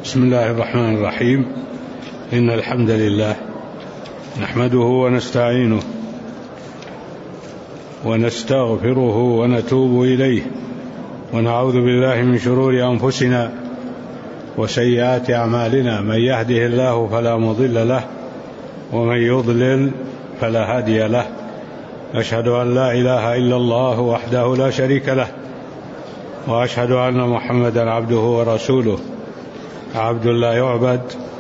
بسم الله الرحمن الرحيم. إن الحمد لله نحمده ونستعينه ونستغفره ونتوب إليه، ونعوذ بالله من شرور أنفسنا وسيئات أعمالنا. من يهده الله فلا مضل له، ومن يضلل فلا هادي له. أشهد أن لا إله إلا الله وحده لا شريك له، وأشهد أن محمدا عبده ورسوله، عبد لا يعبد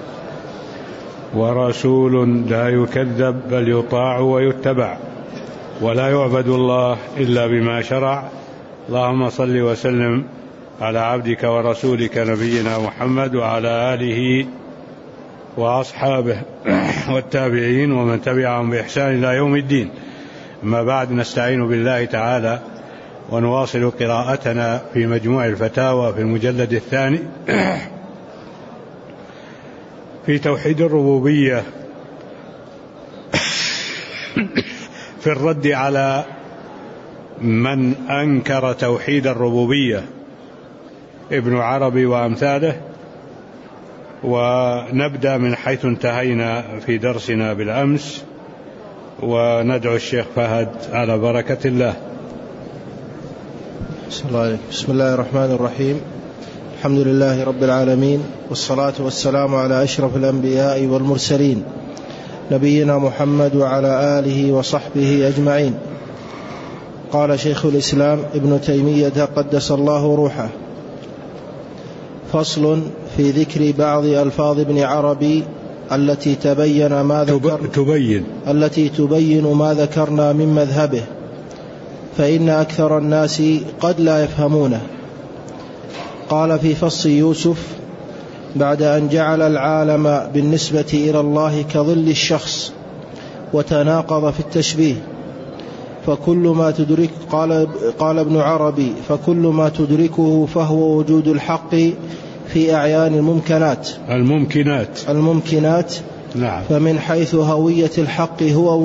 ورسول لا يكذب، بل يطاع ويتبع، ولا يعبد الله إلا بما شرع. اللهم صل وسلم على عبدك ورسولك نبينا محمد وعلى آله وأصحابه والتابعين ومن تبعهم بإحسان إلى يوم الدين. أما بعد، نستعين بالله تعالى ونواصل قراءتنا في مجموع الفتاوى في المجلد الثاني في توحيد الربوبية، في الرد على من أنكر توحيد الربوبية، ابن عربي وأمثاله. ونبدأ من حيث انتهينا في درسنا بالأمس، وندعو الشيخ فهد على بركة الله. بسم الله الرحمن الرحيم. الحمد لله رب العالمين، والصلاة والسلام على أشرف الأنبياء والمرسلين، نبينا محمد وعلى آله وصحبه أجمعين. قال شيخ الإسلام ابن تيمية قدس الله روحه: فصل في ذكر بعض ألفاظ ابن عربي التي تبين ما ذكرنا من مذهبه، فإن أكثر الناس قد لا يفهمونه. قال في فصل يوسف: بعد أن جعل العالم بالنسبة إلى الله كظل الشخص وتناقض في التشبيه، فكل ما تدرك قال ابن عربي: فكل ما تدركه فهو وجود الحق في أعيان الممكنات. نعم. فمن حيث هوية الحق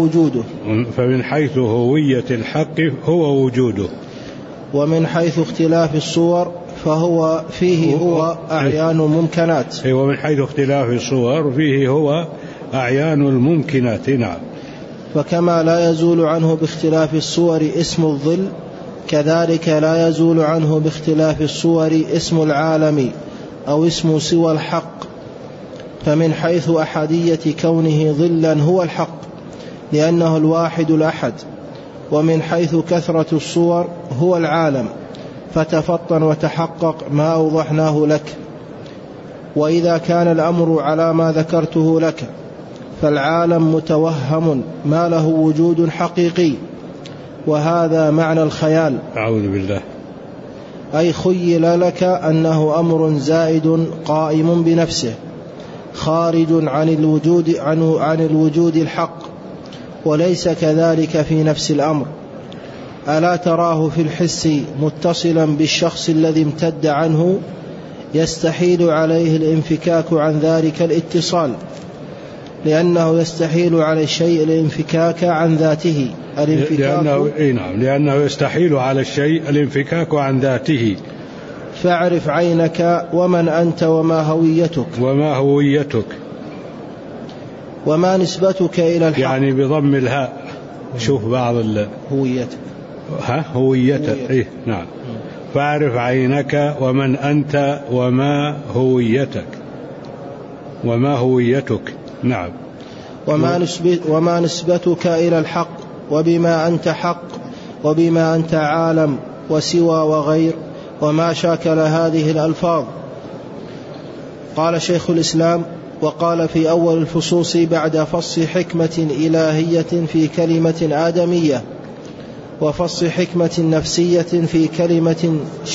هو وجوده، ومن حيث اختلاف الصور فهو فيه هو أعيان الممكنات. ومن حيث اختلاف الصور فيه هو أعيان الممكنات. نعم. فكما لا يزول عنه باختلاف الصور اسم الظل، كذلك لا يزول عنه باختلاف الصور اسم العالم أو اسم سوى الحق. فمن حيث أحدية كونه ظلا هو الحق لأنه الواحد الأحد، ومن حيث كثرة الصور هو العالم، فتفطن وتحقق ما أوضحناه لك. وإذا كان الأمر على ما ذكرته لك، فالعالم متوهم ما له وجود حقيقي، وهذا معنى الخيال. أعوذ بالله. أي خيل لك أنه أمر زائد قائم بنفسه، خارج عن الوجود الحق، وليس كذلك في نفس الأمر. ألا تراه في الحس متصلا بالشخص الذي امتد عنه، يستحيل عليه الانفكاك عن ذلك الاتصال، لأنه يستحيل على الشيء الانفكاك عن ذاته. لأنه يستحيل على الشيء الانفكاك عن ذاته. فاعرف عينك ومن أنت وما هويتك وما نسبتك إلى الحق. يعني بضم الهاء. شوف بعض هويتك. إيه؟ نعم. فاعرف عينك ومن أنت وما هويتك. نعم. وما نسبتك إلى الحق، وبما أنت حق، وبما أنت عالم وسوى وغير، وما شاكل هذه الألفاظ. قال شيخ الإسلام: وقال في أول الفصوص بعد فصل حكمة إلهية في كلمة آدمية، وفصل حكمة نفسية في كلمة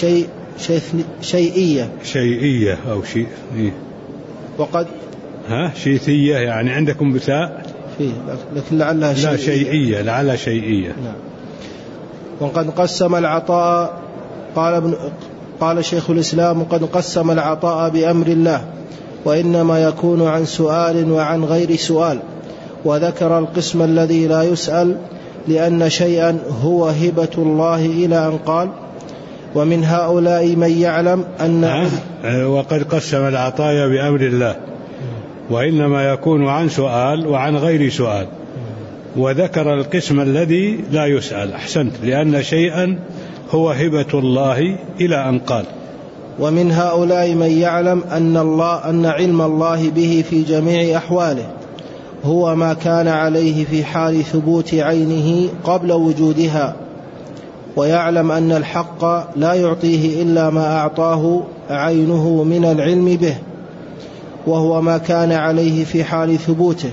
شيئية أو شيء. وقد شيثية، يعني عندكم بثاء فيه، لكن لعلها شيئية. لعلها شيئية. نعم. وقد قسم العطاء، قال شيخ الإسلام: قد قسم العطاء بأمر الله، وإنما يكون عن سؤال وعن غير سؤال. وذكر القسم الذي لا يسأل، لأن شيئا هو هبة الله، إلى أن قال: ومن هؤلاء من يعلم أن وقد قسم العطايا بأمر الله، وإنما يكون عن سؤال وعن غير سؤال، وذكر القسم الذي لا يسأل. أحسنت، لأن شيئا هو هبة الله إلى أن قال. ومن هؤلاء من يعلم أن علم الله به في جميع أحواله هو ما كان عليه في حال ثبوت عينه قبل وجودها، ويعلم أن الحق لا يعطيه إلا ما أعطاه عينه من العلم به، وهو ما كان عليه في حال ثبوته،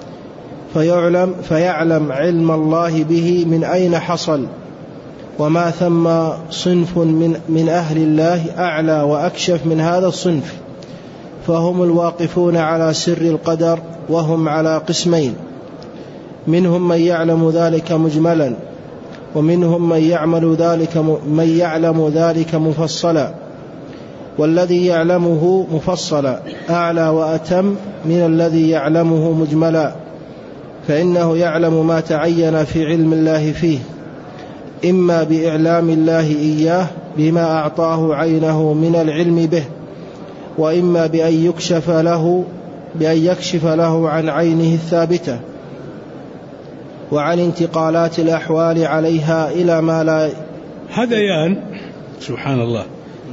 فيعلم علم الله به من أين حصل، وما ثم صنف من أهل الله أعلى وأكشف من هذا الصنف، فهم الواقفون على سر القدر، وهم على قسمين: منهم من يعلم ذلك مجملا، ومنهم من يعلم ذلك مفصلا، والذي يعلمه مفصلا أعلى وأتم من الذي يعلمه مجملا، فإنه يعلم ما تعين في علم الله فيه، إما بإعلام الله إياه بما أعطاه عينه من العلم به، وإما بأن يكشف له عن عينه الثابتة وعن انتقالات الأحوال عليها إلى ما لا. هذيان سبحان الله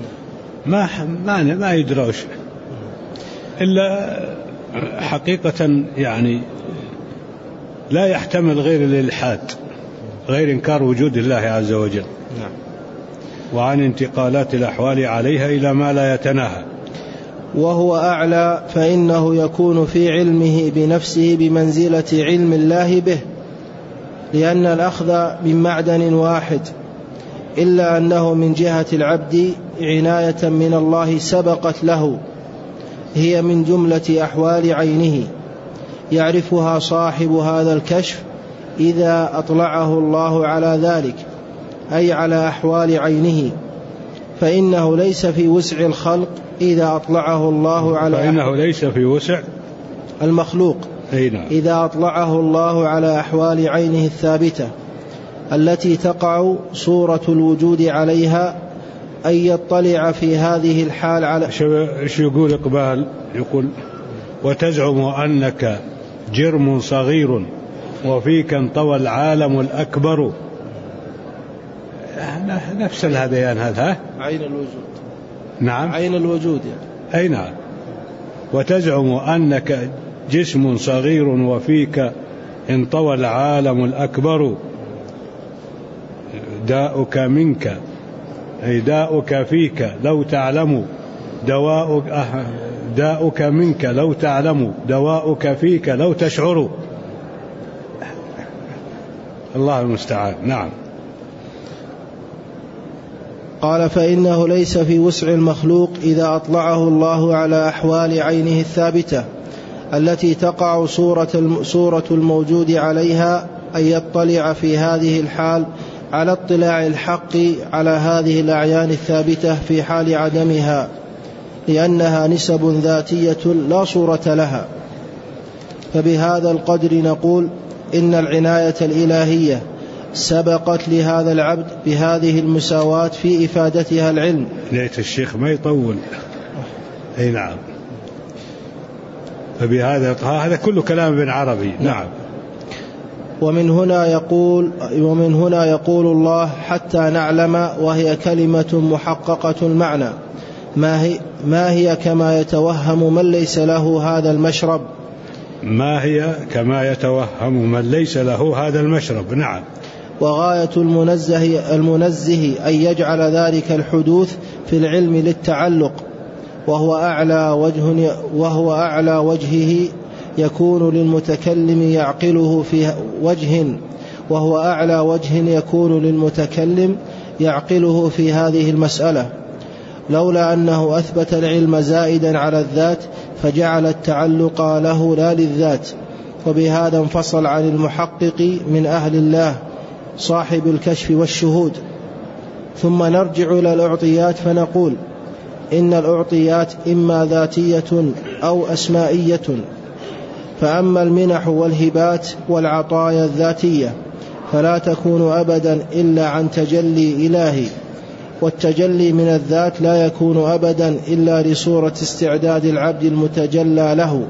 ما يدروش إلا حقيقة، يعني لا يحتمل غير الإلحاد، غير إنكار وجود الله عز وجل. نعم. وعن انتقالات الأحوال عليها إلى ما لا يتناهى. وهو أعلى، فإنه يكون في علمه بنفسه بمنزلة علم الله به، لأن الأخذ من معدن واحد، إلا أنه من جهة العبد عناية من الله سبقت له، هي من جملة أحوال عينه يعرفها صاحب هذا الكشف إذا أطلعه الله على ذلك، أي على أحوال عينه، فإنه ليس في وسع الخلق إذا أطلعه الله على فإنه ليس في وسع المخلوق إذا أطلعه الله على أحوال عينه الثابتة التي تقع صورة الوجود عليها، أن يطلع في هذه الحال على. إيش يقول إقبال؟ يقول: وتزعم أنك جرم صغير وفيك انطوى العالم الأكبر. نفس الهذيان هذا عين الوجود. نعم، عين الوجود يعني. أي نعم. وتزعم أنك جسم صغير وفيك انطوى العالم الأكبر، داؤك منك أي داؤك فيك لو تعلم داؤك منك لو تعلم دواؤك فيك لو تشعر. الله المستعان. نعم. قال: فإنه ليس في وسع المخلوق إذا أطلعه الله على أحوال عينه الثابتة التي تقع صورة الموجود عليها، أن يطلع في هذه الحال على اطلاع الحق على هذه الأعيان الثابتة في حال عدمها، لأنها نسب ذاتية لا صورة لها. فبهذا القدر نقول إن العناية الإلهية سبقت لهذا العبد بهذه المساواة في إفادتها العلم. ليت الشيخ ما يطول. أي نعم. فبهذا هذا كله كلام ابن عربي. نعم. ومن هنا يقول الله: حتى نعلم، وهي كلمة محققة المعنى، ما هي كما يتوهم من ليس له هذا المشرب. ما هي كما يتوهم من ليس له هذا المشرب. نعم. وغاية المنزه أن يجعل ذلك الحدوث في العلم للتعلق، وهو أعلى وجهه يكون للمتكلم يعقله في وجه، وهو أعلى وجه يكون للمتكلم يعقله في هذه المسألة، لولا أنه أثبت العلم زائدا على الذات فجعل التعلق له لا للذات، وبهذا انفصل عن المحقق من أهل الله صاحب الكشف والشهود. ثم نرجع إلى الأعطيات فنقول: إن الأعطيات إما ذاتية أو أسمائية، فأما المنح والهبات والعطايا الذاتية فلا تكون أبدا إلا عن تجلي إلهي، والتجلي من الذات لا يكون أبدا إلا لصورة استعداد العبد المتجلى له،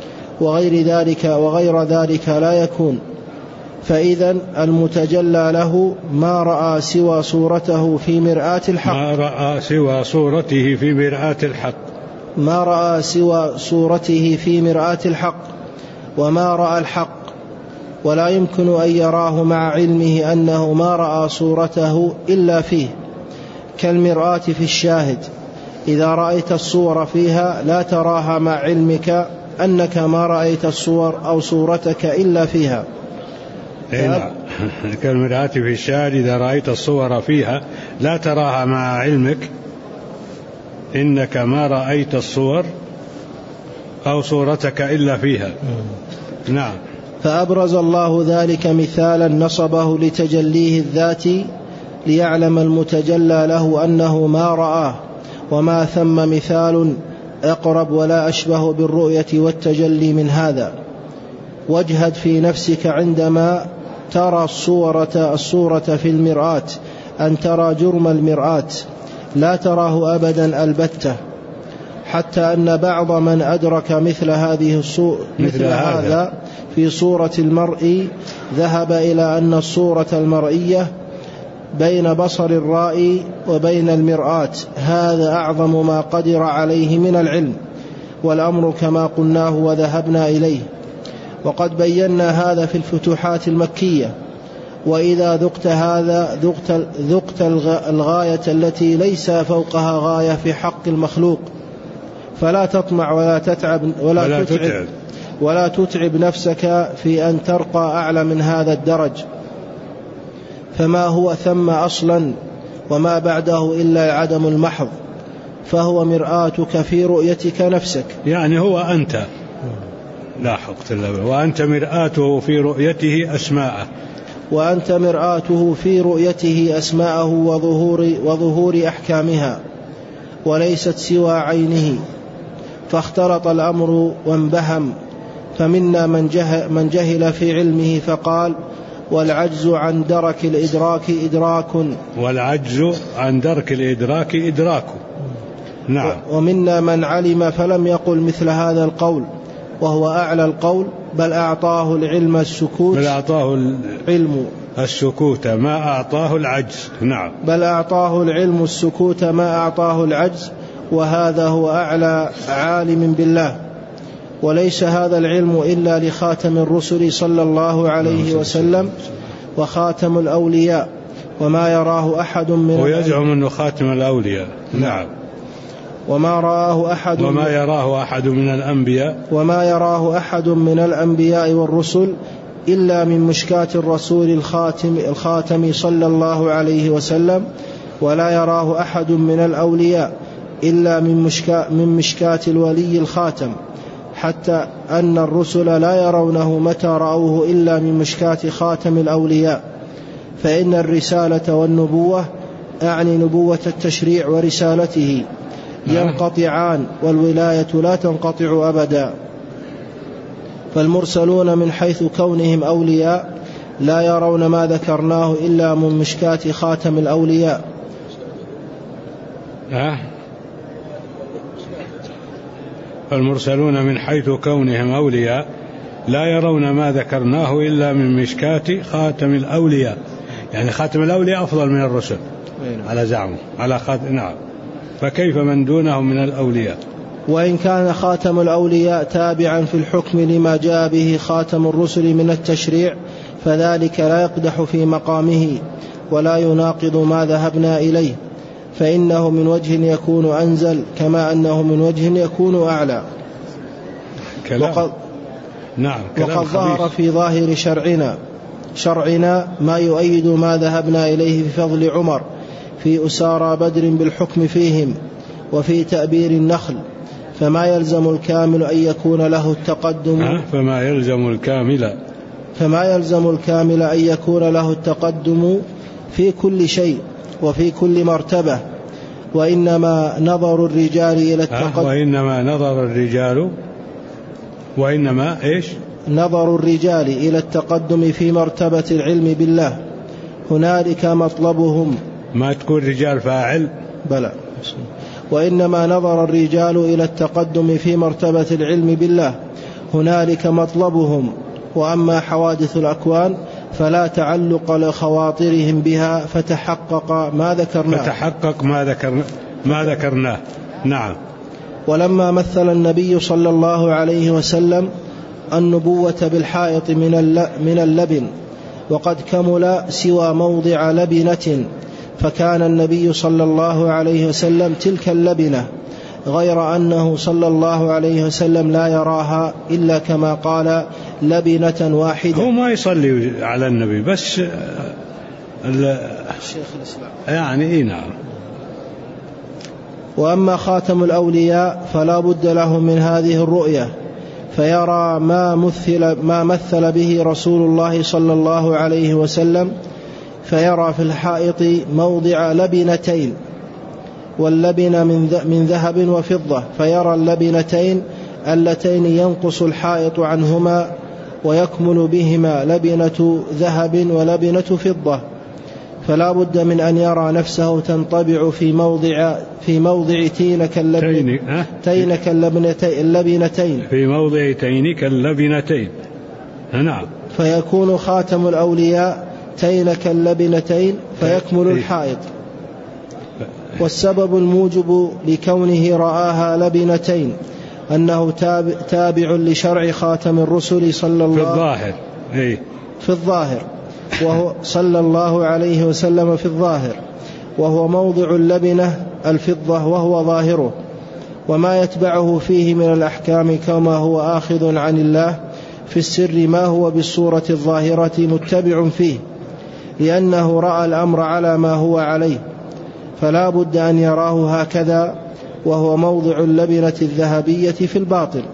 وغير ذلك لا يكون. فإذا المتجلى له ما رأى سوى صورته في مرآة الحق، ما رأى سوى صورته في مرآة الحق، ما رأى سوى صورته في مرآة الحق، وما رأى الحق، ولا يمكن أن يراه مع علمه أنه ما رأى صورته إلا فيه، كالمرآة في الشاهد، إذا رأيت الصور فيها لا تراها مع علمك أنك ما رأيت الصور أو صورتك إلا فيها. كالمرآة في الشاهد إذا رأيت الصور فيها لا تراها مع علمك إنك ما رأيت الصور أو صورتك إلا فيها. نعم. فأبرز الله ذلك مثالا نصبه لتجليه الذاتي ليعلم المتجلى له أنه ما رآه، وما ثم مثال أقرب ولا أشبه بالرؤية والتجلي من هذا. واجهد في نفسك عندما ترى الصورة في المرآة أن ترى جرم المرآة، لا تراه أبدا البتة، حتى أن بعض من أدرك مثل هذا في صورة المرء ذهب إلى أن الصورة المرئية بين بصر الرائي وبين المرآة، هذا أعظم ما قدر عليه من العلم، والأمر كما قلناه وذهبنا إليه. وقد بينا هذا في الفتوحات المكية. وإذا ذقت هذا ذقت الغاية التي ليس فوقها غاية في حق المخلوق، فلا تطمع ولا تتعب نفسك في أن ترقى أعلى من هذا الدرج، فما هو ثم أصلا وما بعده إلا عدم المحض، فهو مرآتك في رؤيتك نفسك. يعني هو أنت، لا حقت الله، وأنت مرآته في رؤيته أسماءه، وأنت مرآته في رؤيته أسماءه وظهور أحكامها، وليست سوى عينه. فاختلط الأمر وانبهم، فمنا من جهل في علمه فقال: والعجز عن درك الإدراك إدراك، والعجز عن درك الإدراك إدراك. نعم. ومنا من علم فلم يقل مثل هذا القول، وهو أعلى القول، بل أعطاه العلم السكوت، بل أعطاه العلم السكوت ما أعطاه العجز. نعم. بل أعطاه العلم السكوت ما أعطاه العجز، وهذا هو أعلى عالم بالله. وليس هذا العلم إلا لخاتم الرسل صلى الله عليه وسلم وخاتم الأولياء، وما يراه أحد من ويزعم أنه خاتم الأولياء. نعم. وما يراه أحد من الأنبياء والرسل إلا من مشكاة الرسول الخاتم صلى الله عليه وسلم، ولا يراه أحد من الأولياء إلا من مشكاة الولي الخاتم، حتى أن الرسل لا يرونه متى رأوه إلا من مشكاة خاتم الأولياء. فإن الرسالة والنبوة، أعني نبوة التشريع ورسالته، ينقطعان، والولاية لا تنقطع أبدا. فالمرسلون من حيث كونهم أولياء لا يرون ما ذكرناه إلا من مشكاة خاتم الأولياء. فالمرسلون من حيث كونهم أولياء لا يرون ما ذكرناه إلا من مشكاة خاتم الأولياء، يعني خاتم الأولياء أفضل من الرسل على زعمه، على خاتم. نعم. فكيف من دونهم من الأولياء؟ وإن كان خاتم الأولياء تابعا في الحكم لما جاء به خاتم الرسل من التشريع، فذلك لا يقدح في مقامه ولا يناقض ما ذهبنا إليه، فإنه من وجه يكون أنزل كما أنه من وجه يكون أعلى. وقد ظهر في ظاهر شرعنا ما يؤيد ما ذهبنا إليه في فضل عمر في أسارى بدر بالحكم فيهم، وفي تأبير النخل. فما يلزم الكامل أن يكون له التقدم فما يلزم الكامل أن يكون له التقدم في كل شيء وفي كل مرتبة. وإنما نظر الرجال إلى التقدم نظر الرجال إلى التقدم في مرتبة العلم بالله، هنالك مطلبهم ما تكون رجال فاعل. بلى. وإنما نظر الرجال إلى التقدم في مرتبة العلم بالله، هنالك مطلبهم. وأما حوادث الأكوان فلا تعلق لخواطرهم بها، فتحقق ما ذكرناه. نعم. ولما مثل النبي صلى الله عليه وسلم النبوة بالحائط من اللبن، وقد كمل سوى موضع لبنة، فكان النبي صلى الله عليه وسلم تلك اللبنة، غير أنه صلى الله عليه وسلم لا يراها إلا كما قال لبنة واحدة. هو ما يصلي على النبي بس الشيخ الإسلام يعني. نعم. وأما خاتم الأولياء فلا بد له من هذه الرؤية، فيرى ما مثل به رسول الله صلى الله عليه وسلم، فيرى في الحائط موضع لبنتين، واللبن من ذهب وفضة، فيرى اللبنتين اللتين ينقص الحائط عنهما ويكمل بهما لبنة ذهب ولبنة فضة، فلا بد من أن يرى نفسه تنطبع في موضع تينك اللبنتين في موضع تينك اللبنتين. نعم. فيكون خاتم الأولياء تينك اللبنتين فيكمل الحائط. والسبب الموجب لكونه رآها لبنتين أنه تابع لشرع خاتم الرسل صلى الله في الظاهر وهو صلى الله عليه وسلم في الظاهر، وهو موضع اللبنة الفضة وهو ظاهره، وما يتبعه فيه من الأحكام كما هو آخذ عن الله في السر ما هو بالصورة الظاهرة متبع فيه، لأنه رأى الأمر على ما هو عليه، فلا بد أن يراه هكذا، وهو موضع اللبنة الذهبية في الباطن،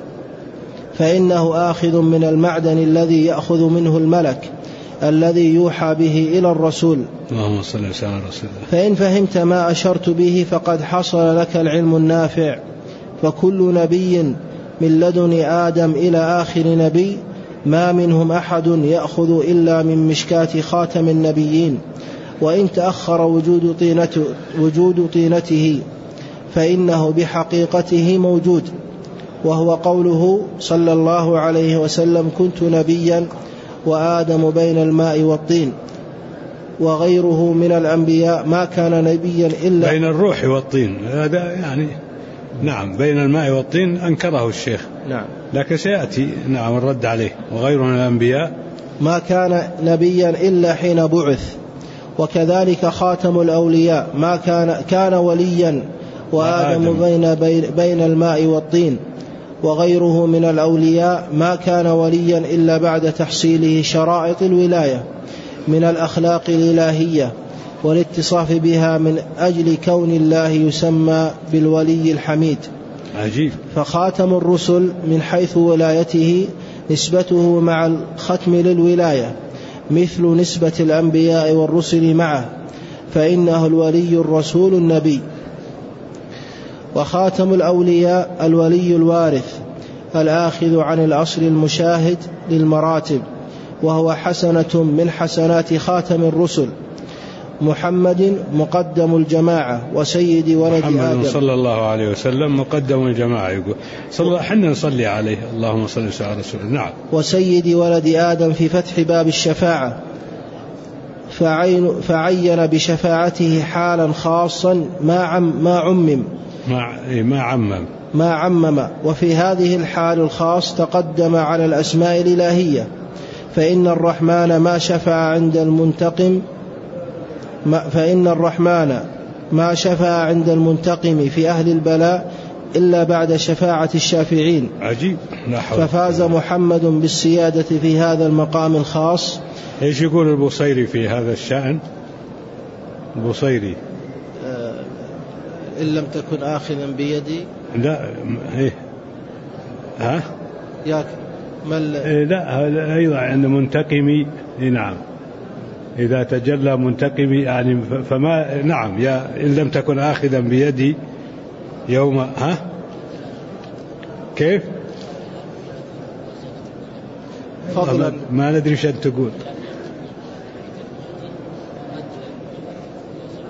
فإنه آخذ من المعدن الذي يأخذ منه الملك الذي يوحى به إلى الرسول. اللهم صل وسلم على رسول الله. فإن فهمت ما أشرت به فقد حصل لك العلم النافع. فكل نبي من لدن آدم إلى آخر نبي ما منهم أحد يأخذ إلا من مشكاة خاتم النبيين، وإن تأخر وجود طينته فإنه بحقيقته موجود، وهو قوله صلى الله عليه وسلم كنت نبيا وآدم بين الماء والطين، وغيره من الأنبياء ما كان نبيا إلا بين الروح والطين. هذا يعني نعم بين الماء والطين أنكره الشيخ. نعم. لكن سيأتي نعم الرد عليه. وغيره من الأنبياء ما كان نبيا إلا حين بعث. وكذلك خاتم الأولياء ما كان وليا وآدم بين الماء والطين، وغيره من الأولياء ما كان وليا إلا بعد تحصيله شرائط الولاية من الأخلاق الإلهية والاتصاف بها من أجل كون الله يسمى بالولي الحميد. عجيب. فخاتم الرسل من حيث ولايته نسبته مع الختم للولاية مثل نسبة الأنبياء والرسل معه، فإنه الولي الرسول النبي. وخاتم الأولياء الولي الوارث الآخذ عن الأصل المشاهد للمراتب، وهو حسنة من حسنات خاتم الرسل محمد مقدم الجماعة وسيد ولد محمد آدم صلى الله عليه وسلم مقدم الجماعة. يقول حنا نصلي عليه اللهم صل وسلم على رسوله. نعم. وسيد ولد آدم في فتح باب الشفاعة، فعين بشفاعته حالا خاصا ما عمم. وفي هذه الحال الخاص تقدم على الأسماء الإلهية، فإن الرحمن ما شفع عند المنتقم في أهل البلاء إلا بعد شفاعة الشافعين. عجيب. ففاز محمد بالسيادة في هذا المقام الخاص. ايش يقول البصيري في هذا الشأن؟ البصيري إن لم تكن آخذا بيدي لا إيه ها ياك لا أيضا عند منتقمي. نعم إذا تجلى منتقمي يعني فما نعم يا إن لم تكن آخذا بيدي يوم كيف فضلا ما ندري شو تقول.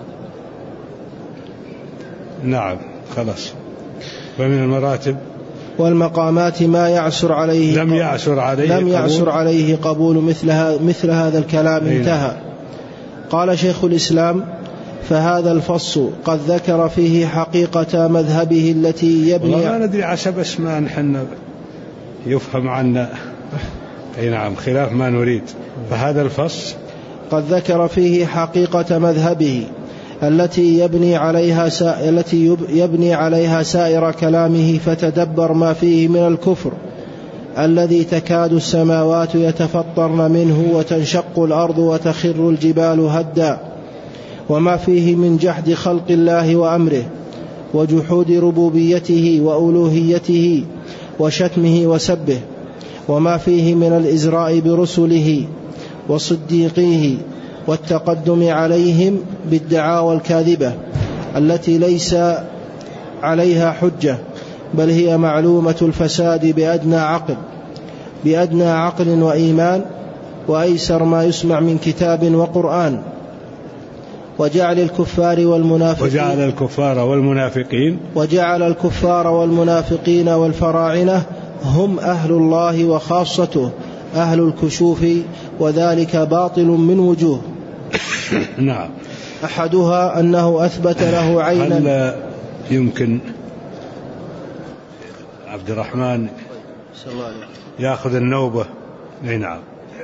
نعم خلاص. ومن المراتب والمقامات ما يعسر عليه لم يعسر عليه قبول مثل هذا الكلام. انتهى. قال شيخ الإسلام: فهذا الفصل قد ذكر فيه حقيقة مذهبه التي يبني. والله ما ندري عسى بس ما نحن يفهم عنا. أي نعم، خلاف ما نريد. فهذا الفصل قد ذكر فيه حقيقة مذهبه التي يبني عليها سائر كلامه، فتدبر ما فيه من الكفر الذي تكاد السماوات يتفطرن منه وتنشق الأرض وتخر الجبال هدا، وما فيه من جحد خلق الله وأمره وجحود ربوبيته وألوهيته وشتمه وسبه، وما فيه من الإزراء برسله وصديقيه والتقدم عليهم بالدعاوى الكاذبة التي ليس عليها حجة، بل هي معلومة الفساد بأدنى عقل وإيمان وأيسر ما يسمع من كتاب وقرآن. وجعل الكفار والمنافقين والفراعنة هم أهل الله وخاصته أهل الكشوف، وذلك باطل من وجوه. نعم. أحدها أنه أثبت له عينا. هل يمكن عبد الرحمن يأخذ النوبة؟ نعم.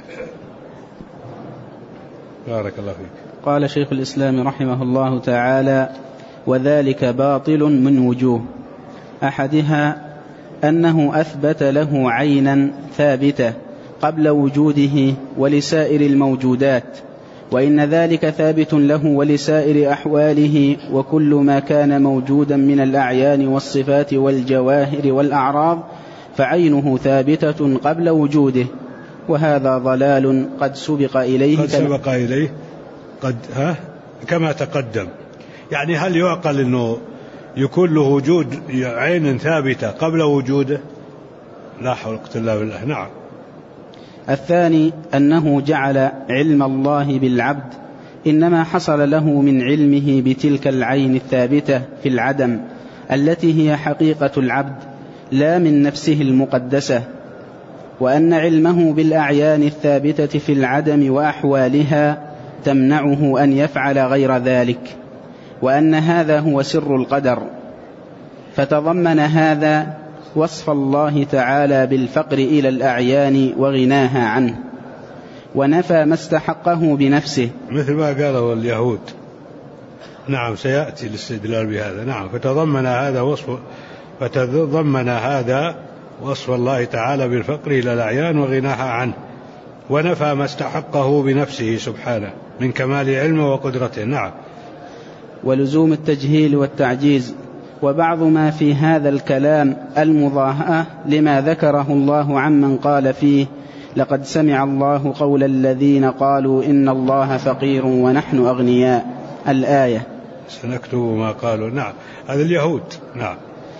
بارك الله فيك. قال شيخ الإسلام رحمه الله تعالى: وذلك باطل من وجوه. أحدها أنه أثبت له عينا ثابتة قبل وجوده ولسائر الموجودات، وإن ذلك ثابت له ولسائر أحواله، وكل ما كان موجودا من الأعيان والصفات والجواهر والأعراض فعينه ثابتة قبل وجوده، وهذا ضلال قد سبق إليه كما تقدم. يعني هل يعقل أنه يكون له وجود عين ثابتة قبل وجوده؟ لا حول ولا قوة إلا بالله. نعم. الثاني أنه جعل علم الله بالعبد إنما حصل له من علمه بتلك العين الثابتة في العدم التي هي حقيقة العبد لا من نفسه المقدسة، وأن علمه بالأعيان الثابتة في العدم وأحوالها تمنعه أن يفعل غير ذلك، وأن هذا هو سر القدر. فتضمن هذا وصف الله تعالى بالفقر إلى الأعيان وغناها عنه، ونفى ما استحقه بنفسه مثل ما قاله اليهود. نعم، سيأتي الاستدلال بهذا. نعم. فتضمن هذا وصف الله تعالى بالفقر إلى الأعيان وغناها عنه، ونفى ما استحقه بنفسه سبحانه من كمال علمه وقدرته. نعم. ولزوم التجهيل والتعجيز. وبعض ما في هذا الكلام المضاهاة لما ذكره الله عمن قال فيه: لقد سمع الله قول الذين قالوا إن الله فقير ونحن أغنياء، الآية. سنكتب ما قالوا. نعم، هذا اليهود. نعم.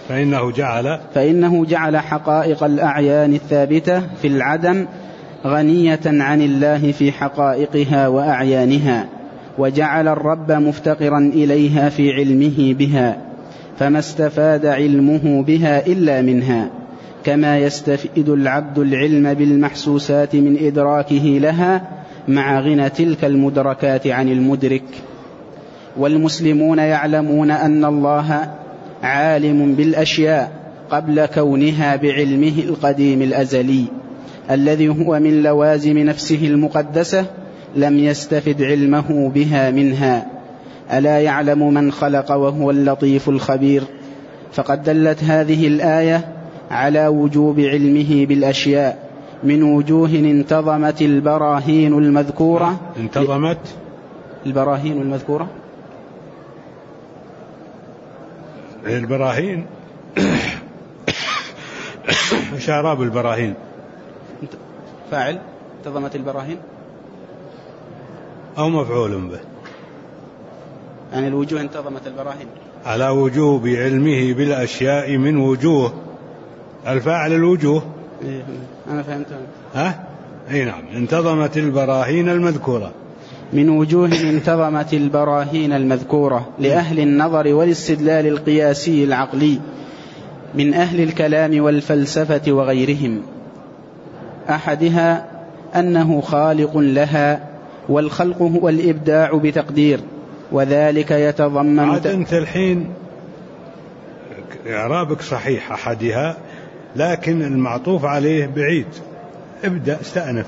فإنه جعل حقائق الأعيان الثابتة في العدم غنية عن الله في حقائقها وأعيانها، وجعل الرب مفتقرا إليها في علمه بها، فما استفاد علمه بها إلا منها، كما يستفيد العبد العلم بالمحسوسات من إدراكه لها مع غنى تلك المدركات عن المدرك. والمسلمون يعلمون أن الله عالم بالأشياء قبل كونها بعلمه القديم الأزلي الذي هو من لوازم نفسه المقدسة، لم يستفد علمه بها منها. ألا يعلم من خلق وهو اللطيف الخبير؟ فقد دلت هذه الآية على وجوب علمه بالأشياء من وجوه انتظمت البراهين المذكورة. البراهين المذكورة، البراهين شاراب البراهين فاعل انتظمت البراهين أو مفعول به، يعني الوجوه انتظمت البراهين على وجوب علمه بالأشياء من وجوه. الفاعل الوجوه. أنا فهمت. أي نعم. انتظمت البراهين المذكورة، من وجوه انتظمت البراهين المذكورة لأهل النظر والاستدلال القياسي العقلي من أهل الكلام والفلسفة وغيرهم. أحدها أنه خالق لها، والخلق هو الإبداع بتقدير، وذلك يتضمن عاد أنت الحين إعرابك صحيح أحدها، لكن المعطوف عليه بعيد. ابدأ استأنف.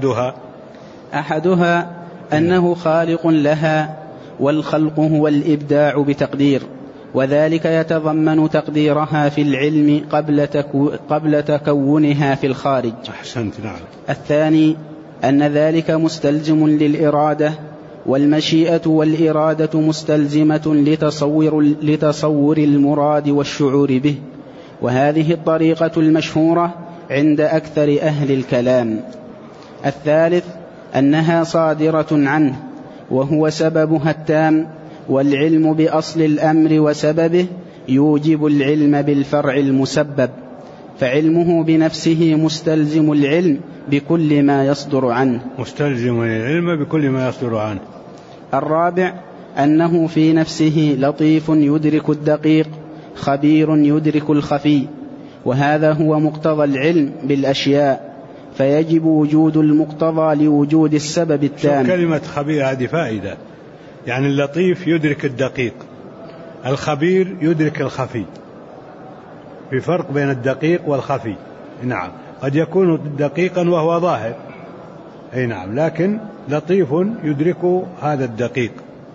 أحدها أنه خالق لها، والخلق هو الإبداع بتقدير، وذلك يتضمن تقديرها في العلم قبل تكونها في الخارج. أحسنت. نعم. الثاني أن ذلك مستلزم للإرادة، والمشيئة والإرادة مستلزمة لتصور المراد والشعور به، وهذه الطريقة المشهورة عند أكثر أهل الكلام. الثالث أنها صادرة عنه، وهو سببها التام، والعلم بأصل الأمر وسببه يوجب العلم بالفرع المسبب، فعلمه بنفسه مستلزم العلم بكل ما يصدر عنه. مستلزم العلم بكل ما يصدر عنه. الرابع أنه في نفسه لطيف يدرك الدقيق، خبير يدرك الخفي، وهذا هو مقتضى العلم بالأشياء، فيجب وجود المقتضى لوجود السبب التام. كلمة خبير هذه فائدة، يعني اللطيف يدرك الدقيق، الخبير يدرك الخفي، في فرق بين الدقيق والخفي. نعم، قد يكون دقيقا وهو ظاهر، أي نعم، لكن لطيف يدرك هذا الدقيق،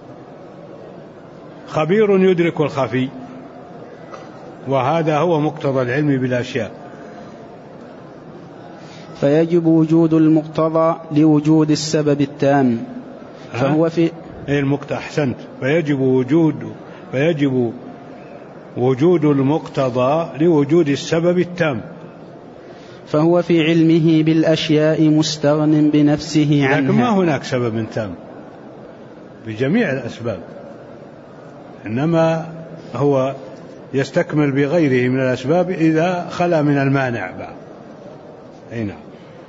خبير يدرك الخفي، وهذا هو مقتضى العلم بالأشياء. فيجب وجود المقتضى لوجود السبب التام، فهو في أحسنت. فيجب وجود المقتضى لوجود السبب التام، فهو في علمه بالأشياء مستغن بنفسه عنها. لكن ما هناك سبب تام بجميع الأسباب، إنما هو يستكمل بغيره من الأسباب إذا خلا من المانع بعد. أي نعم،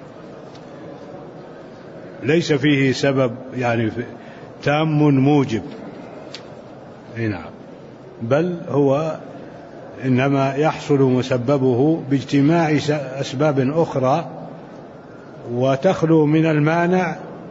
ليس فيه سبب يعني تام موجب. أي نعم، بل هو إنما يحصل مسببه باجتماع أسباب أخرى وتخلو من المانع،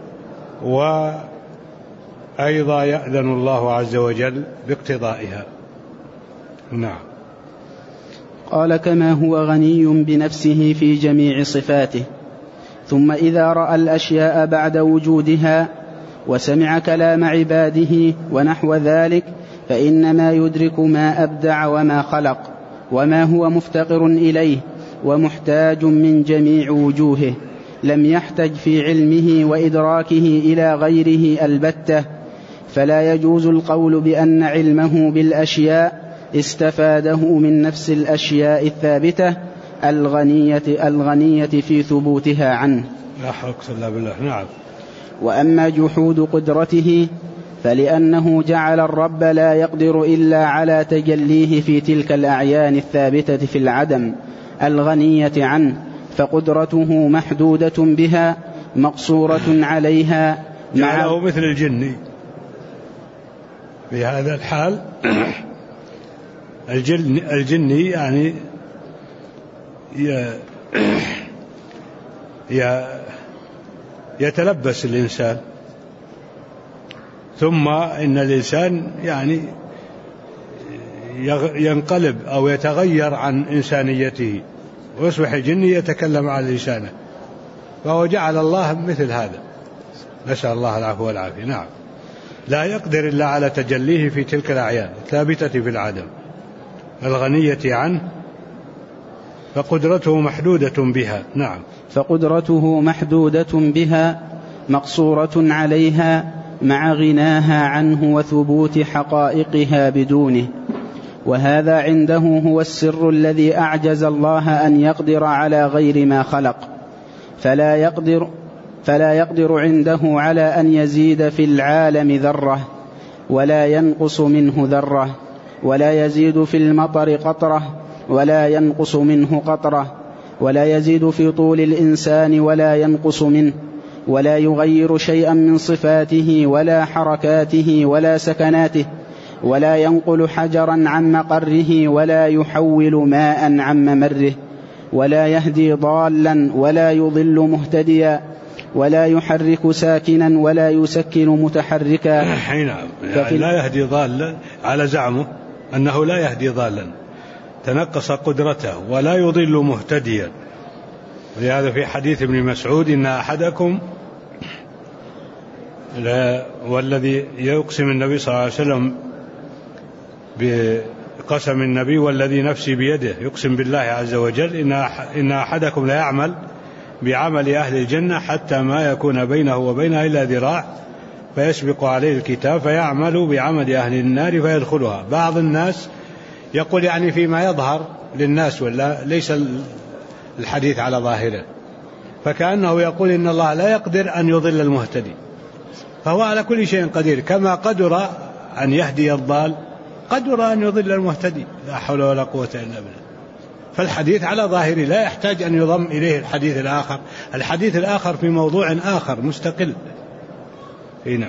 وأيضا يأذن الله عز وجل باقتضائها. نعم. قال: كما هو غني بنفسه في جميع صفاته، ثم إذا رأى الأشياء بعد وجودها وسمع كلام عباده ونحو ذلك، فإنما يدرك ما أبدع وما خلق، وما هو مفتقر إليه ومحتاج من جميع وجوهه، لم يحتج في علمه وإدراكه إلى غيره البتة. فلا يجوز القول بأن علمه بالأشياء استفاده من نفس الأشياء الثابتة الغنية في ثبوتها عنه. لا حول ولا قوة إلا بالله. نعم. وأما جحود قدرته فلأنه جعل الرب لا يقدر إلا على تجليه في تلك الأعيان الثابتة في العدم الغنية عنه، فقدرته محدودة بها مقصورة عليها. جعله مثل الجني في هذا الحال. الجني يعني يتلبس الإنسان، ثم إن الإنسان يعني ينقلب أو يتغير عن إنسانيته ويصبح الجني يتكلم عن لسانه، فهو جعل الله مثل هذا، نسأل الله العفو والعافية. نعم. لا يقدر إلا على تجليه في تلك الأعيان الثابتة في العدم الغنية عنه، فقدرته محدودة بها. نعم. فقدرته محدودة بها مقصورة عليها مع غناها عنه وثبوت حقائقها بدونه، وهذا عنده هو السر الذي أعجز الله أن يقدر على غير ما خلق، فلا يقدر عنده على أن يزيد في العالم ذرة ولا ينقص منه ذرة، ولا يزيد في المطر قطرة ولا ينقص منه قطرة، ولا يزيد في طول الإنسان ولا ينقص منه، ولا يغير شيئا من صفاته ولا حركاته ولا سكناته، ولا ينقل حجرا عن مقره ولا يحول ماء عن ممره، ولا يهدي ضالا ولا يضل مهتديا، ولا يحرك ساكنا ولا يسكن متحركا. حين يعني لا يهدي ضالا على زعمه أنه لا يهدي ضالا، تنقص قدرته، ولا يضل مهتديا. ولهذا في حديث ابن مسعود إن أحدكم والذي يقسم النبي صلى الله عليه وسلم بقسم النبي والذي نفسي بيده، يقسم بالله عز وجل إن أحدكم لا يعمل بعمل أهل الجنة حتى ما يكون بينه وبينها إلا ذراع فيسبق عليه الكتاب فيعمل بعمل أهل النار فيدخلها. بعض الناس يقول يعني فيما يظهر للناس، ولا ليس الحديث على ظاهره، فكأنه يقول إن الله لا يقدر أن يضل المهتدي، فهو على كل شيء قدير، كما قدر أن يهدي الضال قدر أن يضل المهتدي، لا حول ولا قوة إلا بالله. فالحديث على ظاهره لا يحتاج أن يضم إليه الحديث الآخر. الحديث الآخر في موضوع آخر مستقل. نعم.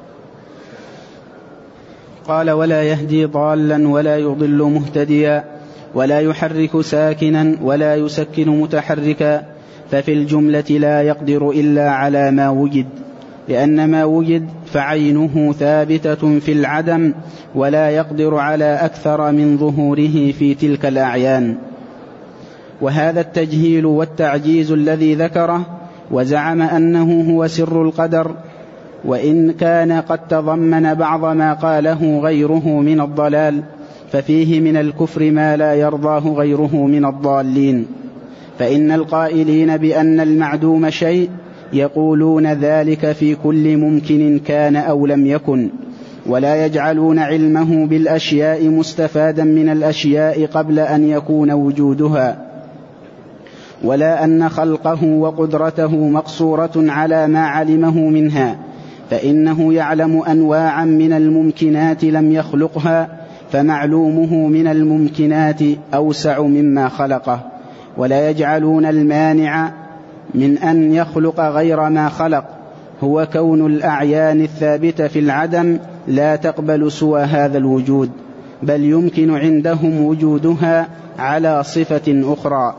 قال: ولا يهدي ضالا ولا يضل مهتديا، ولا يحرك ساكنا ولا يسكن متحركا، ففي الجملة لا يقدر إلا على ما وجد، لأن ما وجد فعينه ثابتة في العدم، ولا يقدر على أكثر من ظهوره في تلك الأعيان. وهذا التجهيل والتعجيز الذي ذكره وزعم أنه هو سر القدر، وإن كان قد تضمن بعض ما قاله غيره من الضلال، ففيه من الكفر ما لا يرضاه غيره من الضالين. فإن القائلين بأن المعدوم شيء يقولون ذلك في كل ممكن كان أو لم يكن، ولا يجعلون علمه بالأشياء مستفادا من الأشياء قبل أن يكون وجودها، ولا أن خلقه وقدرته مقصورة على ما علمه منها، فإنه يعلم أنواعا من الممكنات لم يخلقها، فمعلومه من الممكنات أوسع مما خلقه. ولا يجعلون المانع من أن يخلق غير ما خلق هو كون الأعيان الثابتة في العدم لا تقبل سوى هذا الوجود، بل يمكن عندهم وجودها على صفة أخرى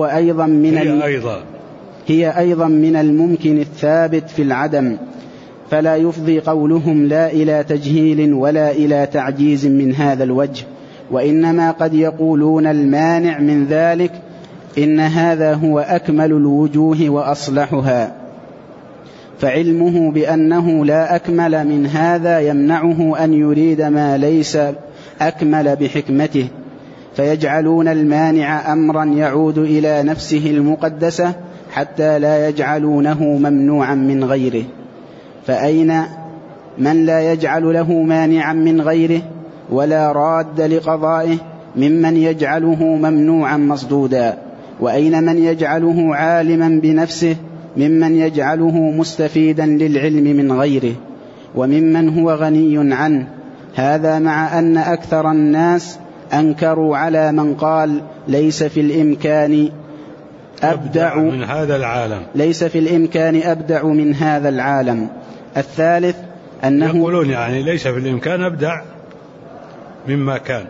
هي أيضا من الممكن الثابت في العدم، فلا يفضي قولهم لا إلى تجهيل ولا إلى تعجيز من هذا الوجه، وإنما قد يقولون المانع من ذلك إن هذا هو أكمل الوجوه وأصلحها، فعلمه بأنه لا أكمل من هذا يمنعه أن يريد ما ليس أكمل بحكمته، فيجعلون المانع أمرا يعود إلى نفسه المقدسة حتى لا يجعلونه ممنوعا من غيره. فأين من لا يجعل له مانعا من غيره ولا راد لقضائه ممن يجعله ممنوعا مصدودا؟ وأين من يجعله عالما بنفسه ممن يجعله مستفيدا للعلم من غيره، وممن هو غني عنه؟ هذا مع أن أكثر الناس أنكروا على من قال ليس في الإمكان أبدع من هذا العالم، ليس في الإمكان أبدع من هذا العالم. الثالث أنه يقولون يعني ليس في الإمكان أبدع مما كان،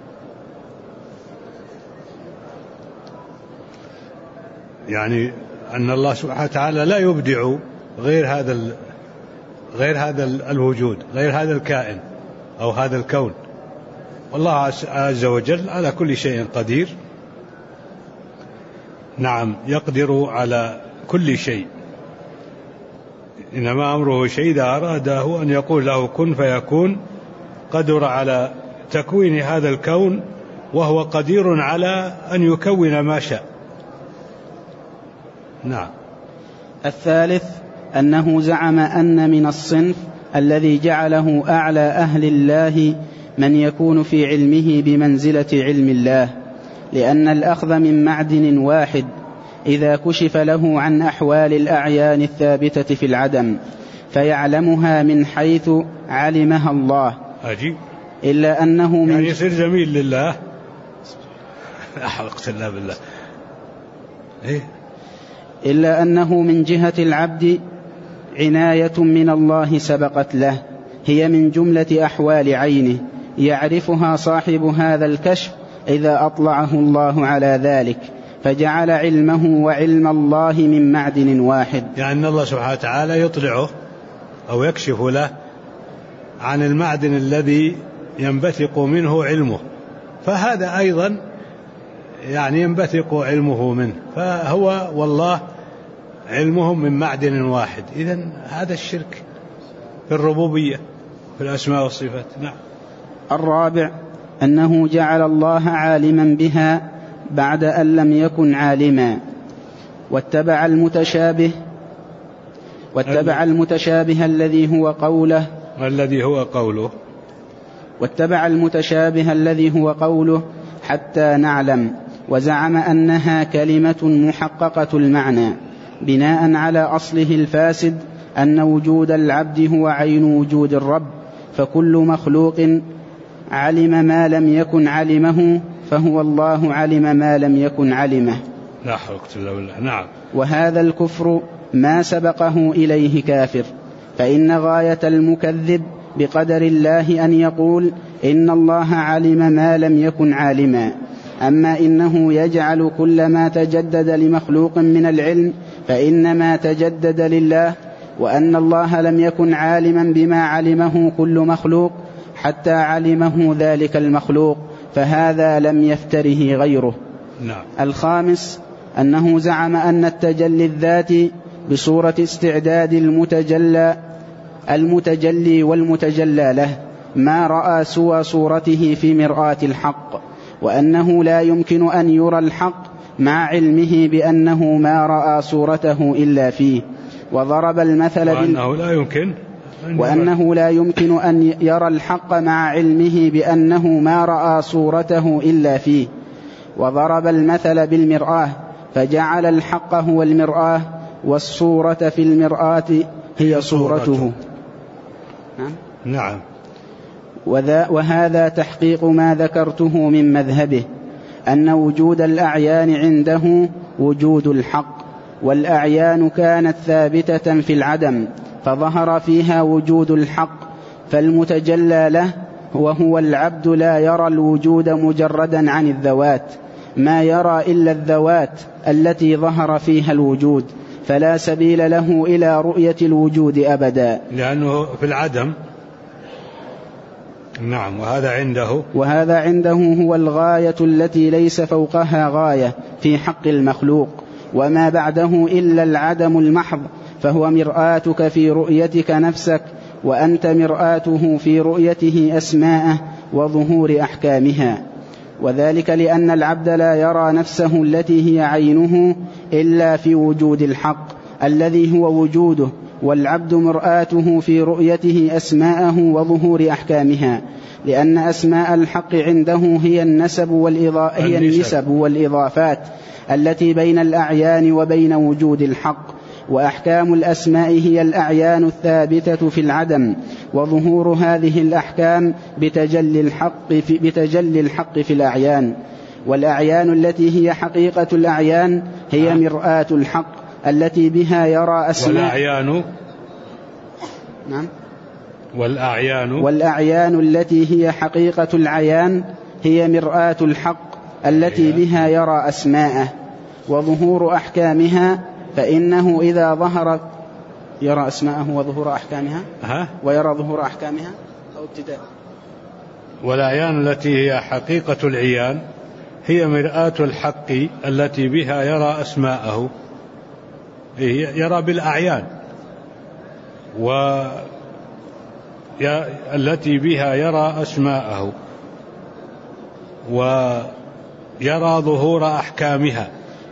يعني أن الله سبحانه وتعالى لا يبدع غير هذا الوجود، غير هذا الكائن أو هذا الكون، والله عز وجل على كل شيء قدير. نعم، يقدر على كل شيء، إنما أمره شيء إذا أراده أن يقول له كن فيكون. قدر على تكوين هذا الكون، وهو قدير على أن يكون ما شاء. نعم. الثالث أنه زعم أن من الصنف الذي جعله أعلى أهل الله من يكون في علمه بمنزلة علم الله، لأن الأخذ من معدن واحد إذا كشف له عن أحوال الأعيان الثابتة في العدم فيعلمها من حيث علمها الله، إلا أنه من يعني يصير جميل لله. أحرقت الله بالله. إلا أنه من جهة العبد عناية من الله سبقت له، هي من جملة أحوال عينه يعرفها صاحب هذا الكشف إذا أطلعه الله على ذلك، فجعل علمه وعلم الله من معدن واحد. يعني الله سبحانه وتعالى يطلعه أو يكشف له عن المعدن الذي ينبثق منه علمه، فهذا أيضا يعني ينبثق علمه منه، فهو والله علمهم من معدن واحد. إذن هذا الشرك في الربوبية في الأسماء والصفات. نعم. الرابع أنه جعل الله عالما بها بعد أن لم يكن عالما، واتبع المتشابه الذي هو قوله حتى نعلم، وزعم أنها كلمة محققة المعنى بناء على أصله الفاسد أن وجود العبد هو عين وجود الرب، فكل مخلوق علم ما لم يكن علمه فهو الله علم ما لم يكن علمه. لا حول ولا قوة إلا بالله. نعم. وهذا الكفر ما سبقه إليه كافر، فإن غاية المكذب بقدر الله أن يقول إن الله علم ما لم يكن عالما. أما إنه يجعل كل ما تجدد لمخلوق من العلم فإنما تجدد لله، وأن الله لم يكن عالما بما علمه كل مخلوق حتى علمه ذلك المخلوق، فهذا لم يفتره غيره. نعم. الخامس أنه زعم أن التجلي الذاتي بصورة استعداد المتجلي والمتجلى له ما رأى سوى صورته في مرآة الحق، وأنه لا يمكن أن يرى الحق مع علمه بأنه ما رأى صورته إلا فيه، وضرب المثل وأنه لا يمكن أن يرى الحق مع علمه بأنه ما رأى صورته إلا فيه، وضرب المثل بالمرآة فجعل الحق هو المرآة والصورة في المرآة هي صورته. نعم. وهذا تحقيق ما ذكرته من مذهبه، أن وجود الأعيان عنده وجود الحق، والأعيان كانت ثابتة في العدم فظهر فيها وجود الحق، فالمتجلى له وهو العبد لا يرى الوجود مجردا عن الذوات، ما يرى إلا الذوات التي ظهر فيها الوجود، فلا سبيل له إلى رؤية الوجود أبدا، لأنه في العدم. نعم. وهذا عنده هو الغاية التي ليس فوقها غاية في حق المخلوق، وما بعده إلا العدم المحض، فهو مرآتك في رؤيتك نفسك، وأنت مرآته في رؤيته أسماءه وظهور أحكامها. وذلك لأن العبد لا يرى نفسه التي هي عينه إلا في وجود الحق الذي هو وجوده، والعبد مرآته في رؤيته أسماءه وظهور أحكامها، لأن أسماء الحق عنده هي النسب والإضافات التي بين الأعيان وبين وجود الحق، وأحكام الأسماء هي الأعيان الثابتة في العدم، وظهور هذه الأحكام بتجلي الحق في الأعيان، والأعيان التي هي حقيقة الأعيان هي مرآة الحق التي بها يرى أسماء. والأعيان التي هي حقيقة العيان هي مرآة الحق التي بها يرى أسماءه وظهور أحكامها، فإنه إذا ظهر يرى أسماءه وظهور أحكامها ويرى ظهور أحكامها أو ابتداء. والأعيان التي هي حقيقة العيان هي مرآة الحق التي بها يرى أسماءه، يرى بالأعيان، والتي بها يرى أسماءه ويرى ظهور أحكامها،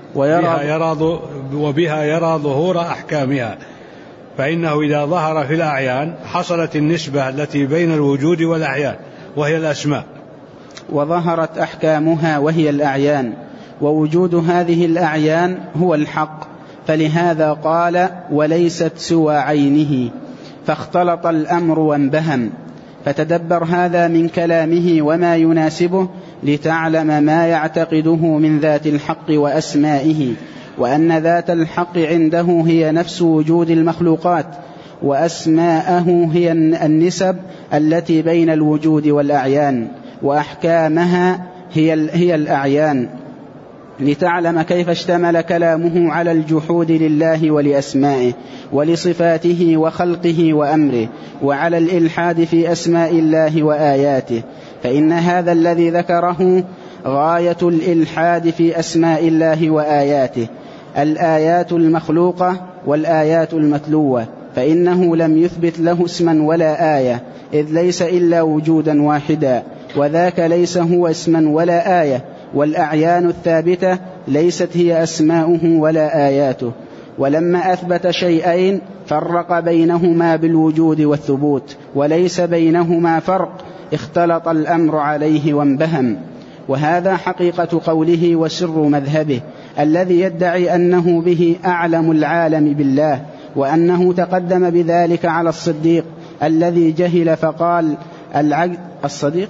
وبها يرى ظهور أحكامها، فإنه إذا ظهر في الأعيان حصلت النسبة التي بين الوجود والأعيان وهي الأسماء، وظهرت أحكامها وهي الأعيان، ووجود هذه الأعيان هو الحق، فلهذا قال وليست سوى عينه، فاختلط الأمر وانبهم. فتدبر هذا من كلامه وما يناسبه لتعلم ما يعتقده من ذات الحق وأسمائه، وأن ذات الحق عنده هي نفس وجود المخلوقات، وأسماءه هي النسب التي بين الوجود والأعيان، وأحكامها هي الأعيان، لتعلم كيف اشتمل كلامه على الجحود لله ولأسمائه ولصفاته وخلقه وأمره، وعلى الإلحاد في أسماء الله وآياته، فإن هذا الذي ذكره غاية الإلحاد في أسماء الله وآياته، الآيات المخلوقة والآيات المتلوة، فإنه لم يثبت له اسما ولا آية، إذ ليس إلا وجودا واحدا، وذاك ليس هو اسما ولا آية، والأعيان الثابتة ليست هي أسماؤه ولا آياته. ولما أثبت شيئين فرق بينهما بالوجود والثبوت، وليس بينهما فرق، اختلط الأمر عليه وانبهم. وهذا حقيقة قوله وسر مذهبه الذي يدعي أنه به أعلم العالم بالله، وأنه تقدم بذلك على الصديق الذي جهل فقال الصديق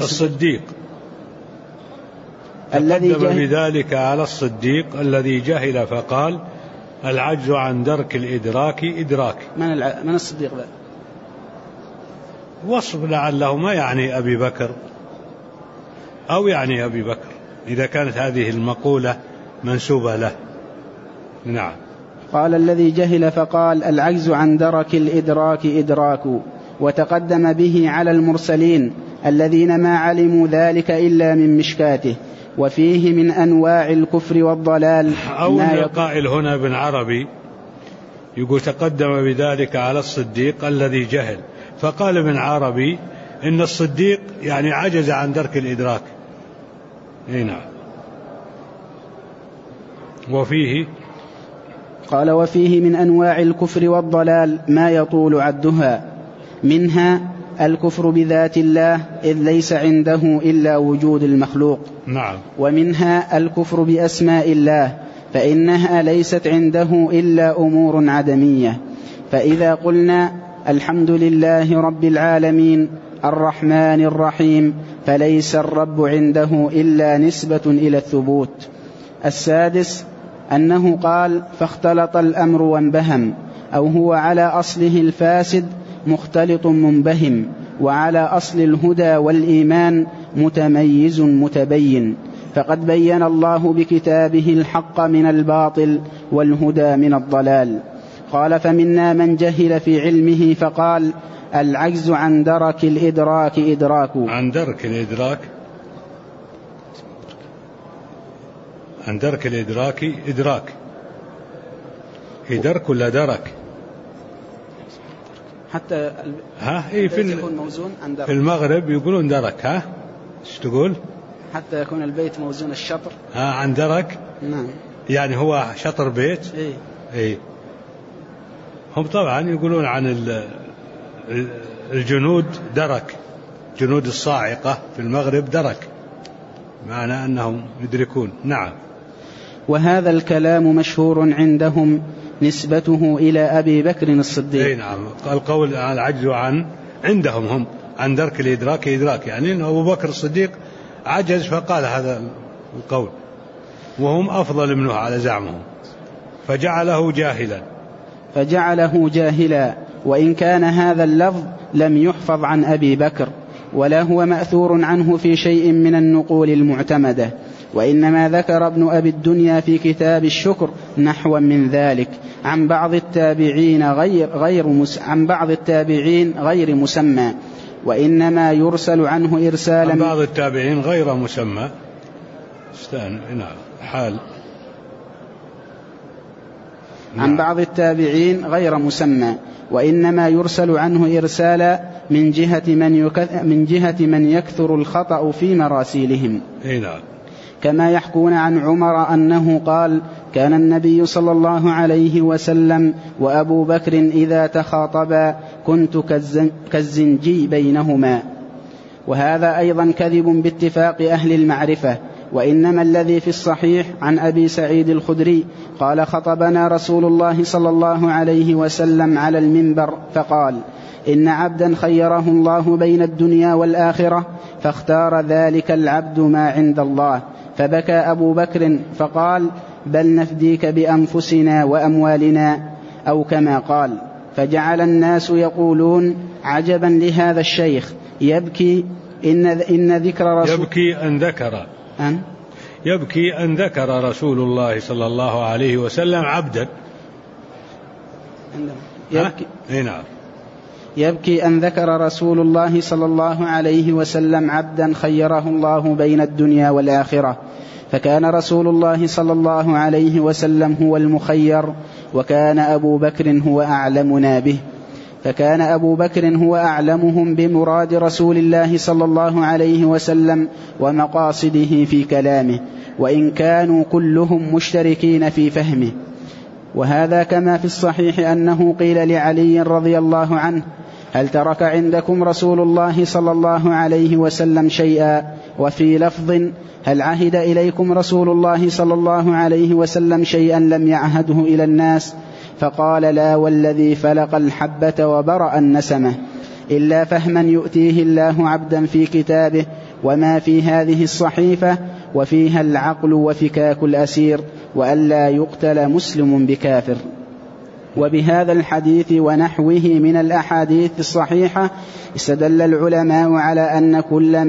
الذي تقدم بذلك على الصديق الذي جهل فقال العجز عن درك الإدراك إدراك. من الصديق ذا؟ وصف لعله ما يعني أبي بكر أو يعني أبي بكر إذا كانت هذه المقولة منسوبة له. نعم. قال الذي جهل فقال العجز عن درك الإدراك إدراك، وتقدم به على المرسلين الذين ما علموا ذلك إلا من مشكاته، وفيه من أنواع الكفر والضلال. أو القائل هنا ابن عربي يقول تقدم بذلك على الصديق الذي جهل، فقال ابن عربي إن الصديق يعني عجز عن درك الإدراك. نعم. وفيه قال وفيه من أنواع الكفر والضلال ما يطول عدها، منها الكفر بذات الله إذ ليس عنده إلا وجود المخلوق. نعم. ومنها الكفر بأسماء الله فإنها ليست عنده إلا أمور عدمية. فإذا قلنا الحمد لله رب العالمين الرحمن الرحيم فليس الرب عنده إلا نسبة إلى الثبوت. السادس أنه قال فاختلط الأمر وانبهم، أو هو على أصله الفاسد مختلط منبهم، وعلى أصل الهدى والإيمان متميز متبين، فقد بين الله بكتابه الحق من الباطل والهدى من الضلال. قال فمنا من جهل في علمه فقال العجز عن درك الإدراك إدراك. عن درك الإدراك، عن درك الإدراك إدراك. هي درك ولا درك؟ حتى في المغرب يقولون درك. ها ايش تقول؟ حتى يكون البيت موزون الشطر. عن درك. نعم. يعني هو شطر بيت. اي هم طبعا يقولون عن الجنود درك، جنود الصاعقة في المغرب درك، معنى أنهم يدركون. نعم. وهذا الكلام مشهور عندهم نسبته إلى أبي بكر الصديق. اي نعم. القول عن العجز عندهم هم عن درك الإدراك إدراك، يعني أن أبو بكر الصديق عجز فقال هذا القول، وهم أفضل منه على زعمهم، فجعله جاهلا. وإن كان هذا اللفظ لم يحفظ عن أبي بكر ولا هو مأثور عنه في شيء من النقول المعتمدة، وإنما ذكر ابن أبي الدنيا في كتاب الشكر نحو من ذلك عن بعض التابعين غير مسمى، وإنما يرسل عنه إرسالا. عن بعض التابعين غير مسمى. حال. عن بعض التابعين غير مسمى، وإنما يرسل عنه إرسالا من جهة من يكثر الخطأ في مراسيلهم. نعم. كما يحكون عن عمر أنه قال كان النبي صلى الله عليه وسلم وأبو بكر إذا تخاطبا كنت كالزنجي بينهما. وهذا أيضا كذب باتفاق أهل المعرفة، وإنما الذي في الصحيح عن أبي سعيد الخدري قال خطبنا رسول الله صلى الله عليه وسلم على المنبر فقال إن عبدا خيره الله بين الدنيا والآخرة فاختار ذلك العبد ما عند الله، فبكى أبو بكر فقال بل نفديك بأنفسنا وأموالنا، أو كما قال، فجعل الناس يقولون عجبا لهذا الشيخ يبكي إن ذكر رسول يبكي أن ذكر رسول الله صلى الله عليه وسلم عبدا. يبكي أن ذكر رسول الله صلى الله عليه وسلم عبدا خيره الله بين الدنيا والآخرة، فكان رسول الله صلى الله عليه وسلم هو المخير، وكان أبو بكر هو أعلمنا به، فكان أبو بكر هو أعلمهم بمراد رسول الله صلى الله عليه وسلم ومقاصده في كلامه، وإن كانوا كلهم مشتركين في فهمه. وهذا كما في الصحيح أنه قيل لعلي رضي الله عنه: هل ترك عندكم رسول الله صلى الله عليه وسلم شيئا؟ وفي لفظ: هل عهد إليكم رسول الله صلى الله عليه وسلم شيئا لم يعهده إلى الناس؟ فقال: لا والذي فلق الحبة وبرأ النسمة، إلا فهما يؤتيه الله عبدا في كتابه، وما في هذه الصحيفة وفيها العقل وفكاك الأسير، وألا يقتل مسلم بكافر. وبهذا الحديث ونحوه من الأحاديث الصحيحة استدل العلماء على أن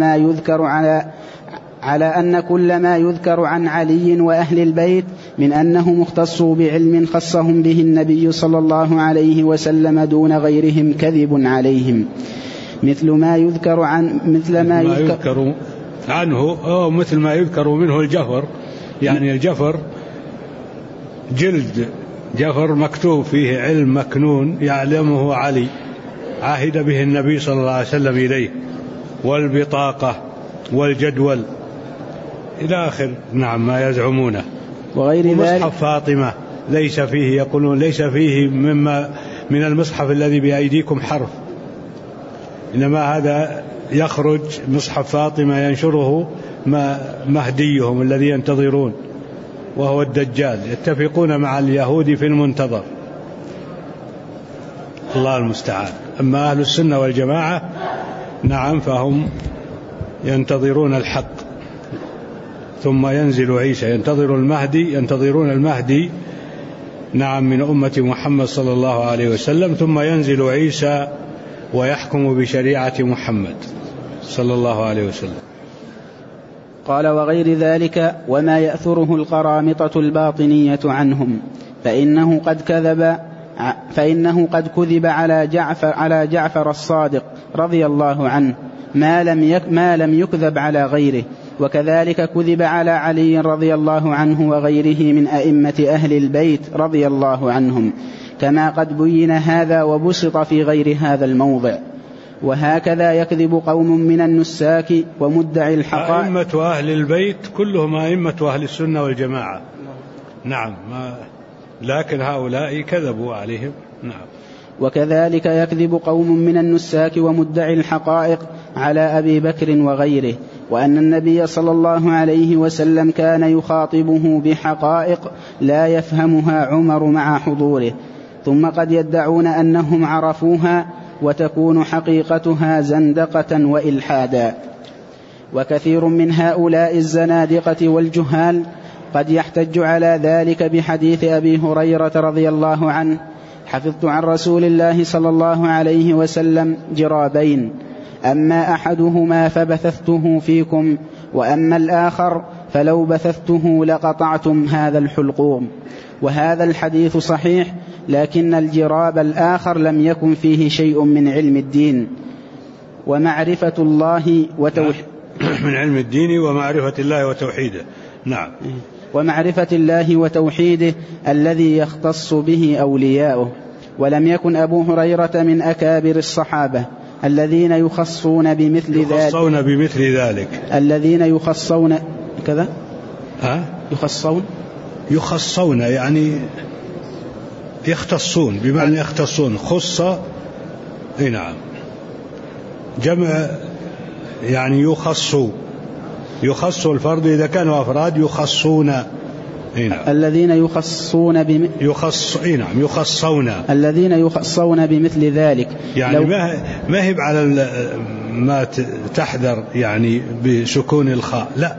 كل ما يذكر عن علي وأهل البيت من أنه مختص بعلم خصهم به النبي صلى الله عليه وسلم دون غيرهم كذب عليهم، مثل ما يذكر منه الجفر. يعني الجفر جلد جفر مكتوب فيه علم مكنون يعلمه علي عهد به النبي صلى الله عليه وسلم إليه، والبطاقة والجدول إلى آخر ما يزعمونه. وغير ذلك مصحف فاطمة ليس فيه، يقولون ليس فيه من المصحف الذي بأيديكم حرف، إنما هذا يخرج مصحف فاطمة ينشره مهديهم الذي ينتظرون وهو الدجال، يتفقون مع اليهود في المنتظر. الله المستعان. أما أهل السنة والجماعة فهم ينتظرون الحق، ثم ينزل عيسى، ينتظرون المهدي من أمة محمد صلى الله عليه وسلم، ثم ينزل عيسى ويحكم بشريعة محمد صلى الله عليه وسلم. قال: وغير ذلك وما يأثره القرامطة الباطنية عنهم، فإنه قد كذب على جعفر الصادق رضي الله عنه ما لم يكذب على غيره، وكذلك كذب على علي رضي الله عنه وغيره من أئمة أهل البيت رضي الله عنهم، كما قد بين هذا وبسط في غير هذا الموضع. وهكذا يكذب قوم من النساك ومدعي الحقائق. أئمة أهل البيت كلهم أئمة أهل السنة والجماعة، لكن هؤلاء كذبوا عليهم. وكذلك يكذب قوم من النساك ومدعي الحقائق على أبي بكر وغيره، وأن النبي صلى الله عليه وسلم كان يخاطبه بحقائق لا يفهمها عمر مع حضوره، ثم قد يدعون أنهم عرفوها وتكون حقيقتها زندقة وإلحادا. وكثير من هؤلاء الزنادقة والجهال قد يحتج على ذلك بحديث أبي هريرة رضي الله عنه: حفظت عن رسول الله صلى الله عليه وسلم جرابين، أما أحدهما فبثثته فيكم، وأما الآخر فلو بثثته لقطعتم هذا الحلقوم. وهذا الحديث صحيح، لكن الجراب الآخر لم يكن فيه شيء من علم الدين ومعرفة الله من علم الدين ومعرفة الله وتوحيده. ومعرفة الله وتوحيده الذي يختص به أولياؤه. ولم يكن أبو هريرة من أكابر الصحابة الذين يخصون بمثل ذلك الذين يخصون كذا يخصون يعني يختصون، بمعنى يختصون. خص جمع يعني يخص الفرد إذا كانوا أفراد يخصون. الذين يخصون الذين يخصون بمثل ذلك، يعني ما هي على ما تحذر يعني بسكون الخاء، لا،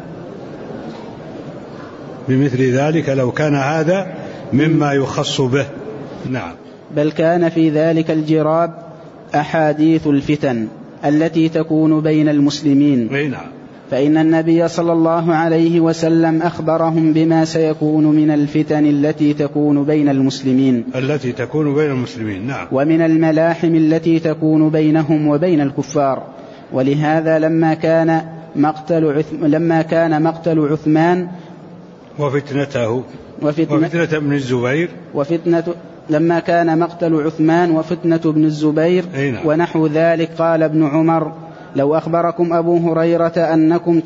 بمثل ذلك لو كان هذا مما يخص به. بل كان في ذلك الجراب أحاديث الفتن التي تكون بين المسلمين. فإن النبي صلى الله عليه وسلم أخبرهم بما سيكون من الفتن التي تكون بين المسلمين نعم. ومن الملاحم التي تكون بينهم وبين الكفار. ولهذا لما كان مقتل عثمان وفتنة ابن الزبير لما كان مقتل عثمان وفتنة ابن الزبير ونحو ذلك، قال ابن عمر: لو أخبركم أبو هريرة أنكم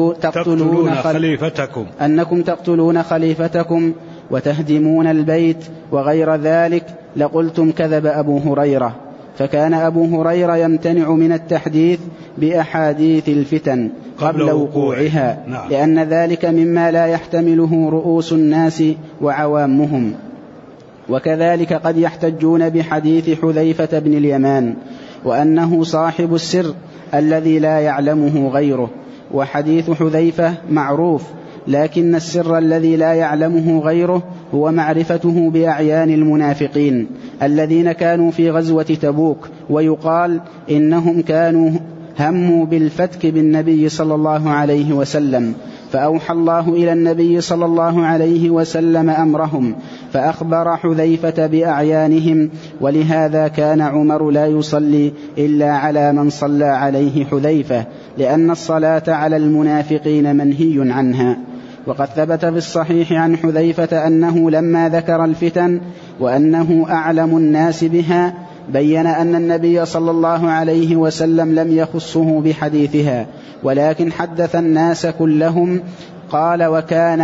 تقتلون خليفتكم وتهدمون البيت وغير ذلك لقلتم كذب أبو هريرة. فكان أبو هريرة يمتنع من التحديث بأحاديث الفتن قبل وقوعها، لأن ذلك مما لا يحتمله رؤوس الناس وعوامهم. وكذلك قد يحتجون بحديث حذيفة بن اليمان وأنه صاحب السر الذي لا يعلمه غيره. وحديث حذيفة معروف، لكن السر الذي لا يعلمه غيره هو معرفته بأعيان المنافقين الذين كانوا في غزوة تبوك، ويقال إنهم كانوا هموا بالفتك بالنبي صلى الله عليه وسلم، فأوحى الله إلى النبي صلى الله عليه وسلم أمرهم فأخبر حذيفة بأعيانهم. ولهذا كان عمر لا يصلي إلا على من صلى عليه حذيفة، لأن الصلاة على المنافقين منهي عنها. وقد ثبت في الصحيح عن حذيفة أنه لما ذكر الفتن وأنه أعلم الناس بها بين أن النبي صلى الله عليه وسلم لم يخصه بحديثها، ولكن حدث الناس كلهم. قال: وكان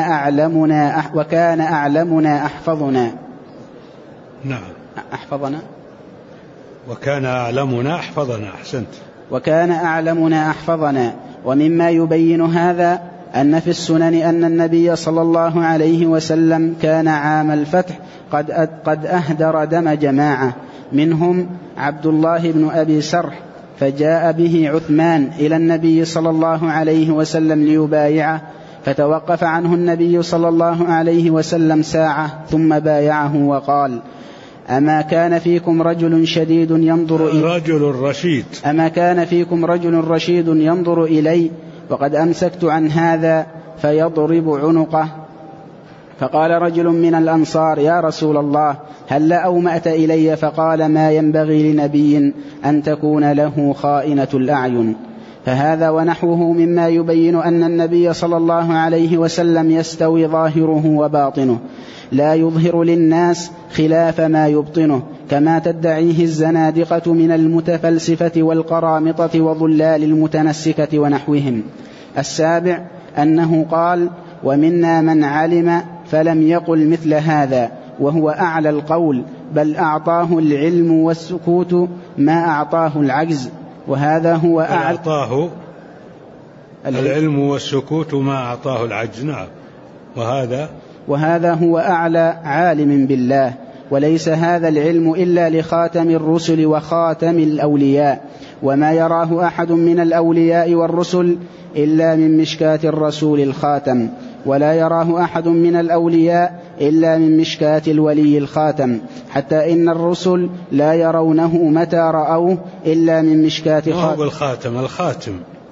أعلمنا أحفظنا. نعم. أحفظنا. وكان أعلمنا أحفظنا. أحسنت. وكان أعلمنا أحفظنا. ومما يبين هذا أن في السنن أن النبي صلى الله عليه وسلم كان عام الفتح قد أهدر دم جماعة منهم عبد الله بن أبي سرح، فجاء به عثمان إلى النبي صلى الله عليه وسلم ليبايعه، فتوقف عنه النبي صلى الله عليه وسلم ساعة ثم بايعه وقال: أما كان فيكم رجل شديد ينظر إلي أما كان فيكم رجل رشيد ينظر إلي وقد أمسكت عن هذا فيضرب عنقه. فقال رجل من الأنصار: يا رسول الله، هل أومأت إلي؟ فقال: ما ينبغي لنبي أن تكون له خائنة الأعين. فهذا ونحوه مما يبين أن النبي صلى الله عليه وسلم يستوي ظاهره وباطنه، لا يظهر للناس خلاف ما يبطنه، كما تدعيه الزنادقة من المتفلسفة والقرامطة وضلال المتنسكة ونحوهم. السابع أنه قال: ومنا من علم فلم يقل مثل هذا، وهو أعلى القول، بل أعطاه العلم والسكوت ما أعطاه العجز، وهذا هو أعطاه العلم والسكوت ما أعطاه العجز. نعم. وهذا هو أعلى عالم بالله، وليس هذا العلم إلا لخاتم الرسل وخاتم الأولياء، وما يراه أحد من الأولياء والرسل إلا من مشكاة الرسول الخاتم، ولا يراه أحد من الأولياء إلا من مشكاة الولي الخاتم، حتى إن الرسل لا يرونه متى رأوه إلا من مشكاة الخاتم.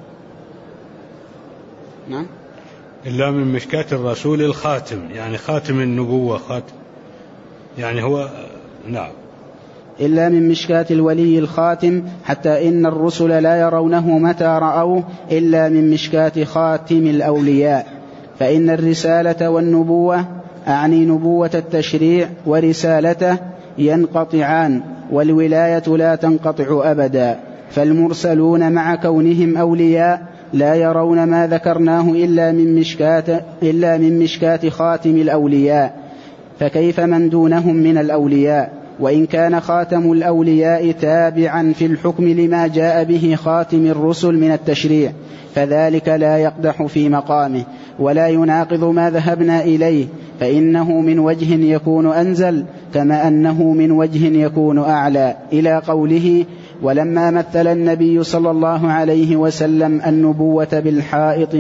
نعم. إلا من مشكاة الرسول الخاتم، يعني خاتم النبوة، يعني هو. نعم. إلا من مشكاة الولي الخاتم، حتى إن الرسل لا يرونه متى رأوه إلا من مشكاة خاتم الأولياء. فإن الرسالة والنبوة، أعني نبوة التشريع ورسالته، ينقطعان، والولاية لا تنقطع أبدا. فالمرسلون مع كونهم أولياء لا يرون ما ذكرناه إلا من مشكاة خاتم الأولياء، فكيف من دونهم من الأولياء؟ وإن كان خاتم الأولياء تابعا في الحكم لما جاء به خاتم الرسل من التشريع، فذلك لا يقدح في مقامه ولا يناقض ما ذهبنا إليه، فإنه من وجه يكون أنزل كما أنه من وجه يكون أعلى، إلى قوله: ولما مثل النبي صلى الله عليه وسلم النبوة بالحائط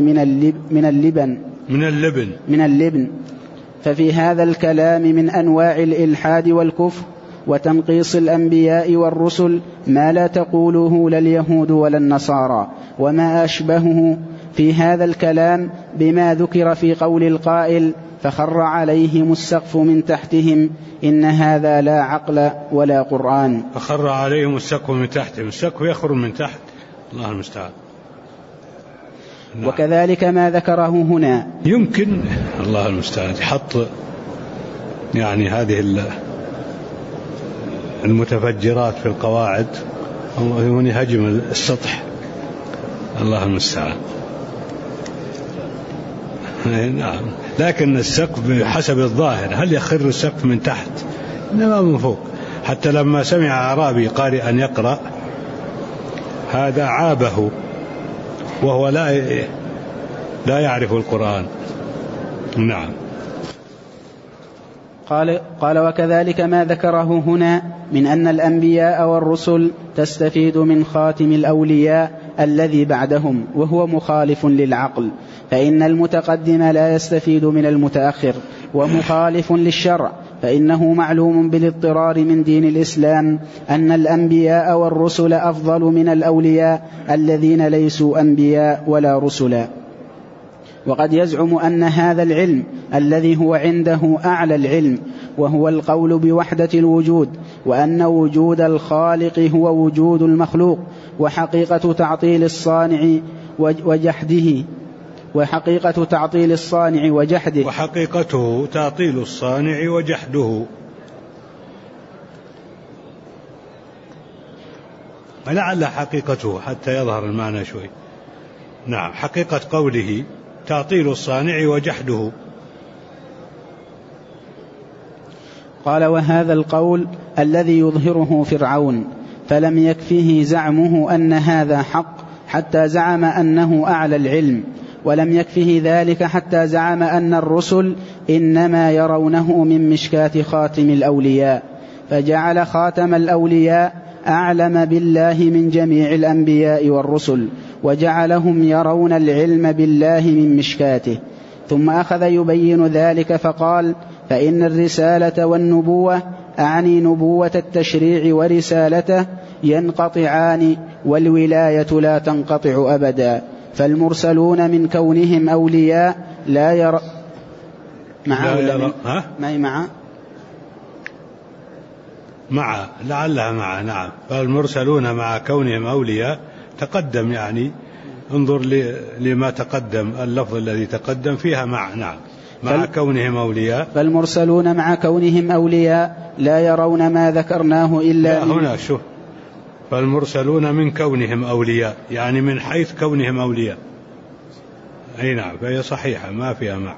من اللبن. ففي هذا الكلام من أنواع الإلحاد والكفر وتنقيص الأنبياء والرسل ما لا تقوله لا اليهود ولا النصارى، وما أشبهه في هذا الكلام بما ذكر في قول القائل فخر عليهم السقف من تحتهم إن هذا لا عقل ولا قرآن. فخر عليهم السقف من تحتهم، السقف يخر من تحت، الله المستعان. وكذلك ما ذكره هنا يمكن الله المستعان يحط يعني هذه المتفجرات في القواعد ونهجم السطح، الله المستعان. نعم، لكن السقف بحسب الظاهر، هل يخر السقف من تحت؟ إنما من فوق. حتى لما سمع أعرابي قارئا يقرأ هذا عابه وهو لا يعرف القرآن. نعم. قال وكذلك ما ذكره هنا من أن الأنبياء والرسل تستفيد من خاتم الأولياء الذي بعدهم، وهو مخالف للعقل، فإن المتقدم لا يستفيد من المتأخر، ومخالف للشرع، فإنه معلوم بالاضطرار من دين الإسلام أن الأنبياء والرسل أفضل من الأولياء الذين ليسوا أنبياء ولا رسلا. وقد يزعم أن هذا العلم الذي هو عنده أعلى العلم، وهو القول بوحدة الوجود، وأن وجود الخالق هو وجود المخلوق، وحقيقة تعطيل الصانع وجحده، وحقيقته تعطيل الصانع وجحده. ولعل حقيقته حتى يظهر المعنى شوي. نعم، حقيقة قوله تعطيل الصانع وجحده. قال وهذا القول الذي يظهره فرعون، فلم يكفه زعمه أن هذا حق حتى زعم أنه أعلى العلم، ولم يكفه ذلك حتى زعم أن الرسل إنما يرونه من مشكاة خاتم الأولياء، فجعل خاتم الأولياء أعلم بالله من جميع الأنبياء والرسل، وجعلهم يرون العلم بالله من مشكاته. ثم أخذ يبين ذلك فقال فإن الرسالة والنبوة، أعني نبوة التشريع ورسالته، ينقطعان، والولاية لا تنقطع أبدا، فالمرسلون من كونهم أولياء لا يرى مع لعلها مع. نعم، فالمرسلون مع كونهم أولياء تقدم، يعني انظر لما تقدم، اللفظ الذي تقدم فيها مع. نعم، مع كونهم أولياء. فالمرسلون مع كونهم أولياء لا يرون ما ذكرناه إلا هنا شوف، فالمرسلون من كونهم أولياء، يعني من حيث كونهم أولياء. أي نعم، فهي صحيحة ما فيها مع.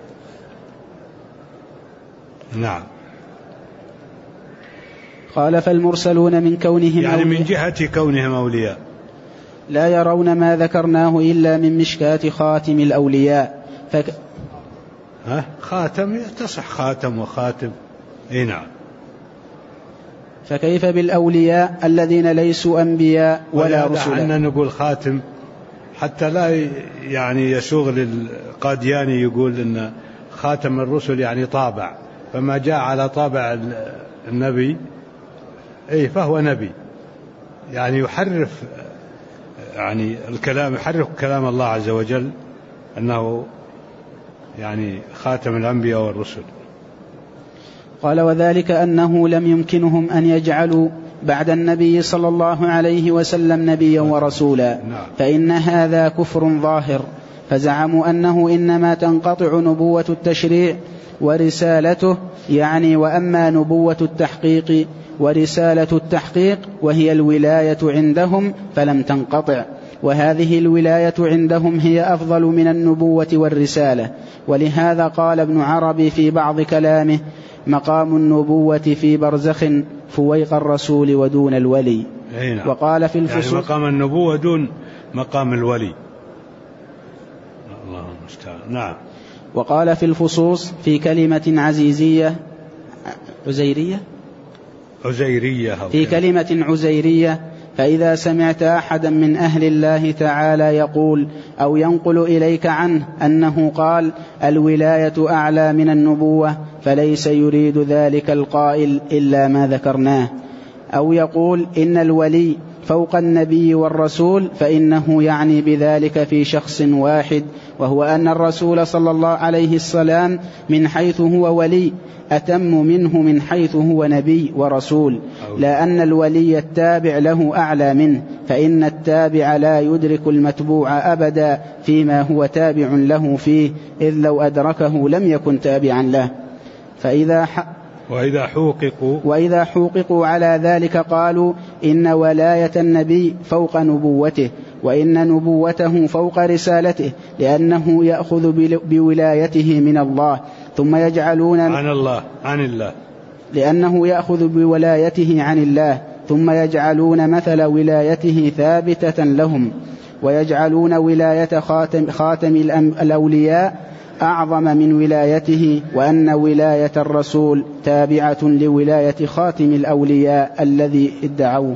نعم. قال فالمرسلون من كونهم يعني من جهة كونهم أولياء لا يرون ما ذكرناه إلا من مشكاة خاتم الأولياء. خاتم تصح خاتم وخاتم. أي نعم. فكيف بالأولياء الذين ليسوا أنبياء ولا رسلا؟ دعنا نقول خاتم حتى لا يعني يسوغ للقادياني يقول إن خاتم الرسل يعني طابع، فما جاء على طابع النبي فهو نبي، يعني يحرف يعني الكلام، يحرف كلام الله عز وجل أنه يعني خاتم الأنبياء والرسل. قال وذلك أنه لم يمكنهم أن يجعلوا بعد النبي صلى الله عليه وسلم نبيا ورسولا، فإن هذا كفر ظاهر، فزعموا أنه إنما تنقطع نبوة التشريع ورسالته، يعني وأما نبوة التحقيق ورسالة التحقيق وهي الولاية عندهم فلم تنقطع، وهذه الولاية عندهم هي أفضل من النبوة والرسالة. ولهذا قال ابن عربي في بعض كلامه مقام النبوة في برزخ فويق الرسول ودون الولي. وقال في الفصول يعني مقام النبوة دون مقام الولي. الله المستعان. نعم. وقال في الفصوص في كلمة عزيزية عزيرية في كلمة عزيرية فإذا سمعت أحدا من أهل الله تعالى يقول أو ينقل إليك عنه أنه قال الولاية أعلى من النبوة فليس يريد ذلك القائل إلا ما ذكرناه، أو يقول إن الولي فوق النبي والرسول، فإنه يعني بذلك في شخص واحد، وهو أن الرسول صلى الله عليه السلام من حيث هو ولي أتم منه من حيث هو نبي ورسول، لا أن الولي التابع له أعلى منه، فإن التابع لا يدرك المتبوع أبدا فيما هو تابع له فيه، إذ لو أدركه لم يكن تابعا له. وإذا حوققوا على ذلك قالوا إن ولاية النبي فوق نبوته، وإن نبوته فوق رسالته، لأنه يأخذ بولايته من الله، ثم يجعلون لأنه يأخذ بولايته عن الله، ثم يجعلون مثل ولايته ثابتة لهم، ويجعلون ولاية خاتم الأولياء أعظم من ولايته، وأن ولاية الرسول تابعة لولاية خاتم الأولياء الذي ادعوه.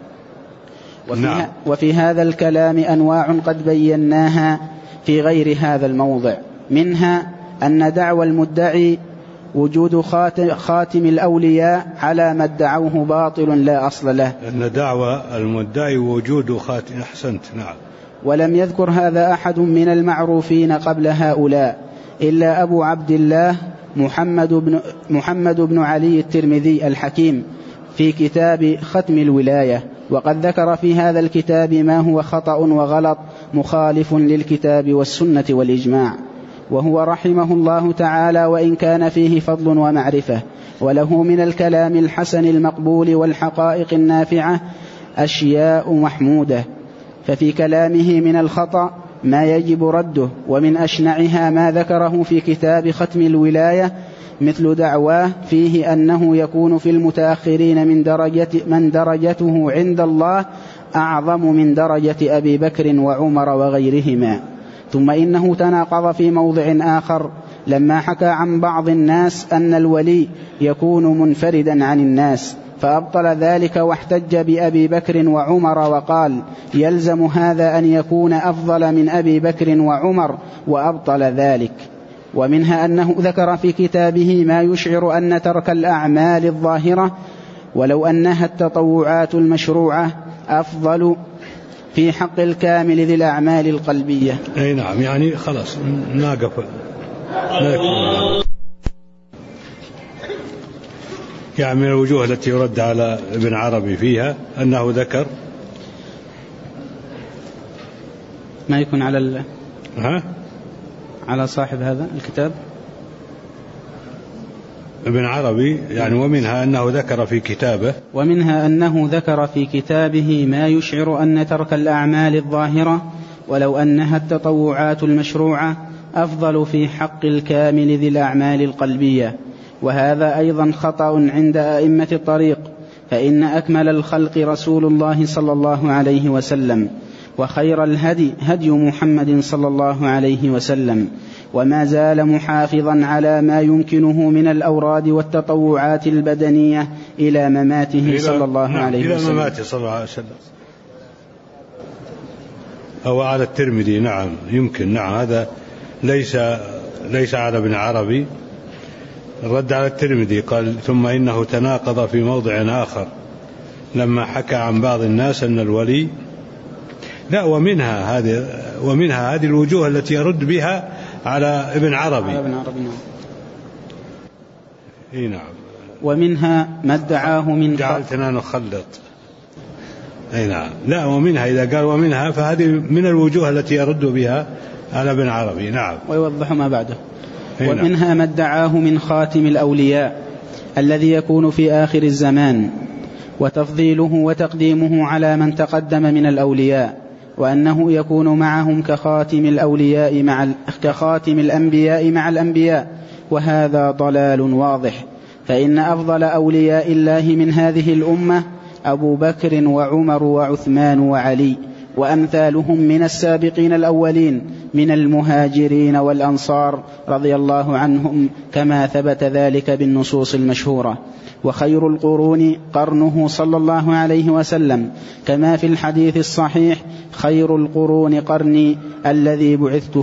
وفي هذا الكلام أنواع قد بيناها في غير هذا الموضع، منها أن دعوى المدعي وجود خاتم الأولياء على ما ادعوه باطل لا أصل له. أن دعوى المدعي وجود خاتم، أحسنت، نعم. ولم يذكر هذا أحد من المعروفين قبل هؤلاء إلا أبو عبد الله محمد بن علي الترمذي الحكيم في كتاب ختم الولاية، وقد ذكر في هذا الكتاب ما هو خطأ وغلط مخالف للكتاب والسنة والإجماع، وهو رحمه الله تعالى وإن كان فيه فضل ومعرفة، وله من الكلام الحسن المقبول والحقائق النافعة أشياء محمودة، ففي كلامه من الخطأ ما يجب رده، ومن أشنعها ما ذكره في كتاب ختم الولاية مثل دعواه فيه أنه يكون في المتأخرين من درجته عند الله أعظم من درجة أبي بكر وعمر وغيرهما. ثم إنه تناقض في موضع آخر لما حكى عن بعض الناس أن الولي يكون منفردا عن الناس، فأبطل ذلك واحتج بأبي بكر وعمر وقال يلزم هذا أن يكون أفضل من أبي بكر وعمر، وأبطل ذلك. ومنها أنه ذكر في كتابه ما يشعر أن ترك الأعمال الظاهرة ولو أنها التطوعات المشروعة أفضل في حق الكامل ذي الأعمال القلبية. أي نعم، يعني خلاص ناقف. يعني من الوجوه التي يرد على ابن عربي فيها أنه ذكر ما يكون على صاحب هذا الكتاب ابن عربي، يعني ومنها أنه ذكر في كتابه ما يشعر أن ترك الأعمال الظاهرة ولو أنها التطوعات المشروعة أفضل في حق الكامل ذي الأعمال القلبية، وهذا أيضا خطأ عند أئمة الطريق، فإن أكمل الخلق رسول الله صلى الله عليه وسلم، وخير الهدي هدي محمد صلى الله عليه وسلم، وما زال محافظا على ما يمكنه من الأوراد والتطوعات البدنية إلى مماته صلى الله عليه وسلم. إلى مماته صلى الله عليه وسلم. أو على الترمذي، نعم يمكن، نعم، هذا ليس على ابن عربي. الرد على الترمذي قال ثم إنه تناقض في موضع آخر لما حكى عن بعض الناس أن الولي لا، ومنها هذه الوجوه التي يرد بها على ابن عربي. إيه نعم. ومنها ما ادعاه من جعلتنا نخلط. أي نعم، لا، ومنها إذا قال ومنها فهذه من الوجوه التي يرد بها على ابن عربي. نعم. ويوضح ما بعده. ومنها ما ادعاه من خاتم الأولياء الذي يكون في آخر الزمان، وتفضيله وتقديمه على من تقدم من الأولياء، وأنه يكون معهم كخاتم الأنبياء مع الأنبياء، وهذا ضلال واضح، فإن أفضل أولياء الله من هذه الأمة أبو بكر وعمر وعثمان وعلي وأمثالهم من السابقين الأولين، من المهاجرين والأنصار رضي الله عنهم كما ثبت ذلك بالنصوص المشهورة. وخير القرون قرنه صلى الله عليه وسلم كما في الحديث الصحيح: خير القرون قرني الذين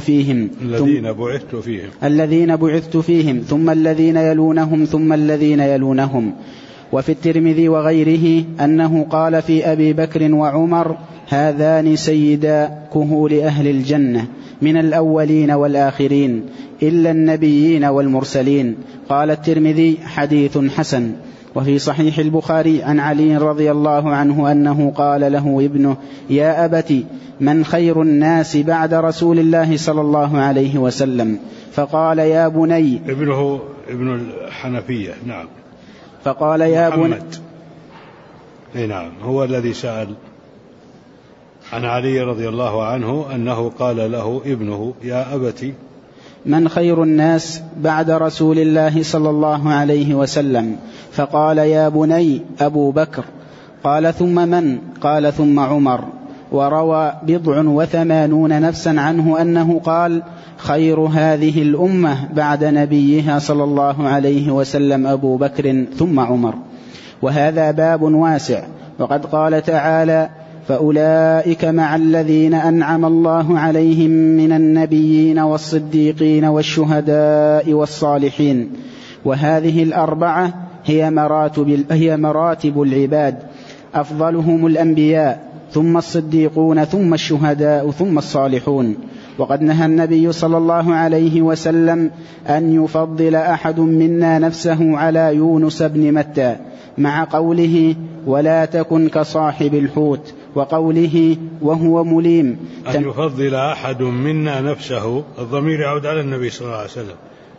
بعثت فيهم ثم الذين يلونهم ثم الذين يلونهم. وفي الترمذي وغيره أنه قال في أبي بكر وعمر: هذان سيدا كهول أهل الجنة من الأولين والآخرين إلا النبيين والمرسلين. قال الترمذي: حديث حسن. وفي صحيح البخاري عن علي رضي الله عنه أنه قال له ابنه: يا أبت، من خير الناس بعد رسول الله صلى الله عليه وسلم؟ فقال: يا بني. ابن الحنفية. نعم. فقال: يا بني. نعم، هو الذي سأل عن علي رضي الله عنه أنه قال له ابنه: يا أبت، من خير الناس بعد رسول الله صلى الله عليه وسلم؟ فقال: يا بني أبو بكر. قال: ثم من؟ قال: ثم عمر. وروى 87 نفسا عنه أنه قال: خير هذه الأمة بعد نبيها صلى الله عليه وسلم أبو بكر ثم عمر. وهذا باب واسع، وقد قال تعالى: فأولئك مع الذين أنعم الله عليهم من النبيين والصديقين والشهداء والصالحين. وهذه الأربعة هي مراتب العباد، أفضلهم الأنبياء ثم الصديقون ثم الشهداء ثم الصالحون. وقد نهى النبي صلى الله عليه وسلم أن يفضل أحد منا نفسه على يونس بن متى، مع قوله: ولا تكن كصاحب الحوت، وقوله: وهو مليم. أن يفضل أحد منا نفسه، الضمير يعود على النبي صلى الله عليه وسلم،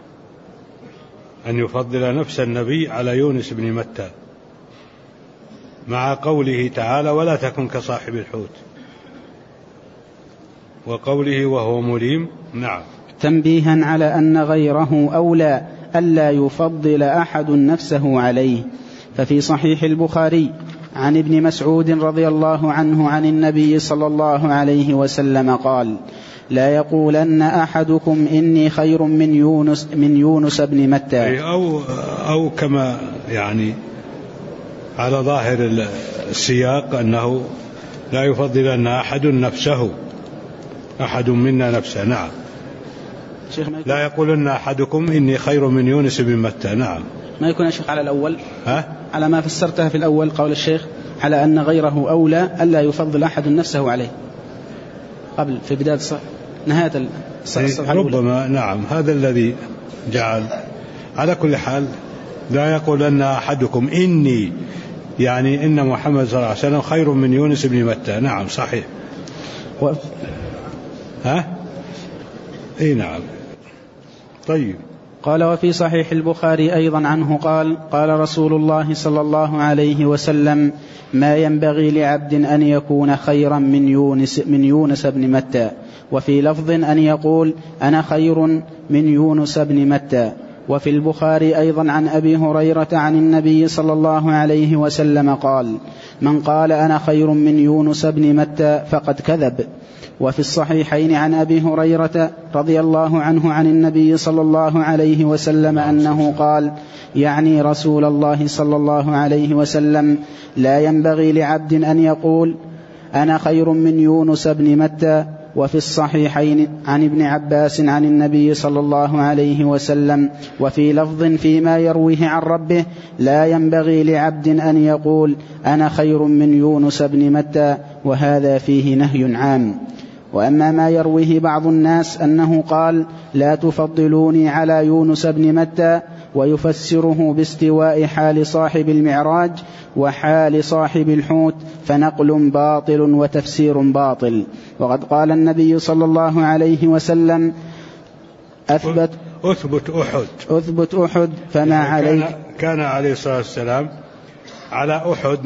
أن يفضل نفس النبي على يونس بن متى، مع قوله تعالى: ولا تكن كصاحب الحوت، وقوله: وهو مليم. نعم. تنبيها على أن غيره أولى ألا يفضل أحد نفسه عليه. ففي صحيح البخاري عن ابن مسعود رضي الله عنه عن النبي صلى الله عليه وسلم قال: لا يقولن أحدكم إني خير من يونس بن متى، أو كما يعني على ظاهر السياق أنه لا يفضل أن أحد نفسه، أحد منا نفسه. نعم. لا يقولن أحدكم إني خير من يونس بن متى. نعم. ما يكون يا شيخ على الأول على ما فسرتها في الأول قول الشيخ على أن غيره أولى ألا يفضل أحد نفسه عليه قبل في بداية نهاية الصفحة الأولى. ربما. نعم، هذا الذي جعل. على كل حال لا يقول أن أحدكم إني، يعني إن محمد صلى الله عليه وسلم خير من يونس بن متى. نعم صحيح. نعم. طيب. قال: وفي صحيح البخاري أيضا عنه قال: قال رسول الله صلى الله عليه وسلم: ما ينبغي لعبد أن يكون خيرا من يونس بن متى. وفي لفظ أن يقول: أنا خير من يونس بن متى. وفي البخاري أيضا عن أبي هريرة عن النبي صلى الله عليه وسلم قال: من قال أنا خير من يونس بن متى فقد كذب. وفي الصحيحين عن أبي هريرة رضي الله عنه عن النبي صلى الله عليه وسلم أنه قال، يعني رسول الله صلى الله عليه وسلم: لا ينبغي لعبد أن يقول أنا خير من يونس بن متى. وفي الصحيحين عن ابن عباس عن النبي صلى الله عليه وسلم وفي لفظ فيما يرويه عن ربه: لا ينبغي لعبد أن يقول أنا خير من يونس بن متى. وهذا فيه نهي عام. وأما ما يرويه بعض الناس أنه قال: لا تفضلوني على يونس بن متى، ويفسره باستواء حال صاحب المعراج وحال صاحب الحوت، فنقل باطل وتفسير باطل. وقد قال النبي صلى الله عليه وسلم: أثبت أحد فما عليك. كان عليه الصلاة والسلام على أحد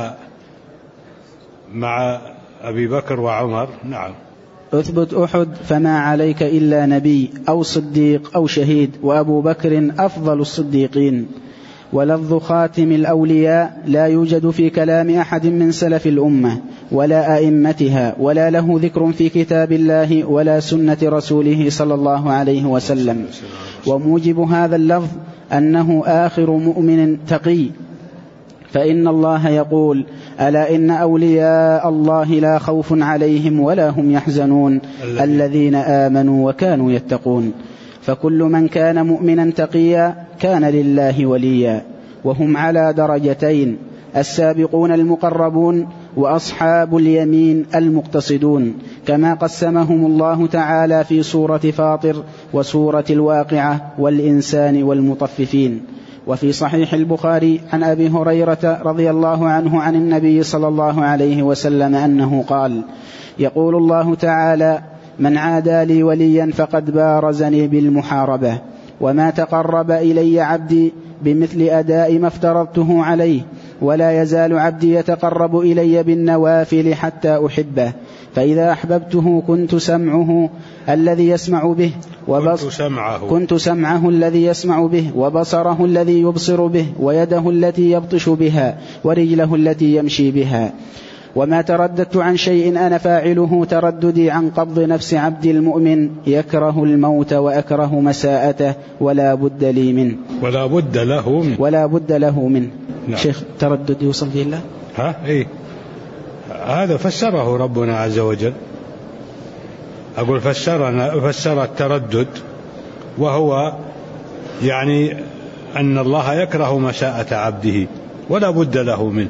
مع أبي بكر وعمر. نعم. أثبت أحد فما عليك إلا نبي أو صديق أو شهيد، وأبو بكر أفضل الصديقين. ولفظ خاتم الأولياء لا يوجد في كلام أحد من سلف الأمة ولا أئمتها، ولا له ذكر في كتاب الله ولا سنة رسوله صلى الله عليه وسلم. وموجب هذا اللفظ أنه آخر مؤمن تقي، فإن الله يقول: ألا إن أولياء الله لا خوف عليهم ولا هم يحزنون الذين آمنوا وكانوا يتقون. فكل من كان مؤمنا تقيا كان لله وليا. وهم على درجتين: السابقون المقربون وأصحاب اليمين المقتصدون، كما قسمهم الله تعالى في سورة فاطر وسورة الواقعة والإنسان والمطففين. وفي صحيح البخاري عن أبي هريرة رضي الله عنه عن النبي صلى الله عليه وسلم أنه قال: يقول الله تعالى: من عادى لي وليا فقد بارزني بالمحاربة، وما تقرب إلي عبدي بمثل أداء ما افترضته عليه، ولا يزال عبدي يتقرب إلي بالنوافل حتى أحبه، فإذا أحببته كنت سمعه الذي يسمع به كنت سمعه الذي يسمع به، وبصره الذي يبصر به، ويده التي يبطش بها، ورجله التي يمشي بها. وما ترددت عن شيء أنا فاعله ترددي عن قبض نفس عبد المؤمن يكره الموت وأكره مساءته ولا بد لي منه ولا بد له منه. نعم. شيخ تردد يوصل فيه الله؟ إيه؟ هذا فسره ربنا عز وجل. أقول فسر التردد، وهو يعني أن الله يكره مساءة عبده ولا بد له منه.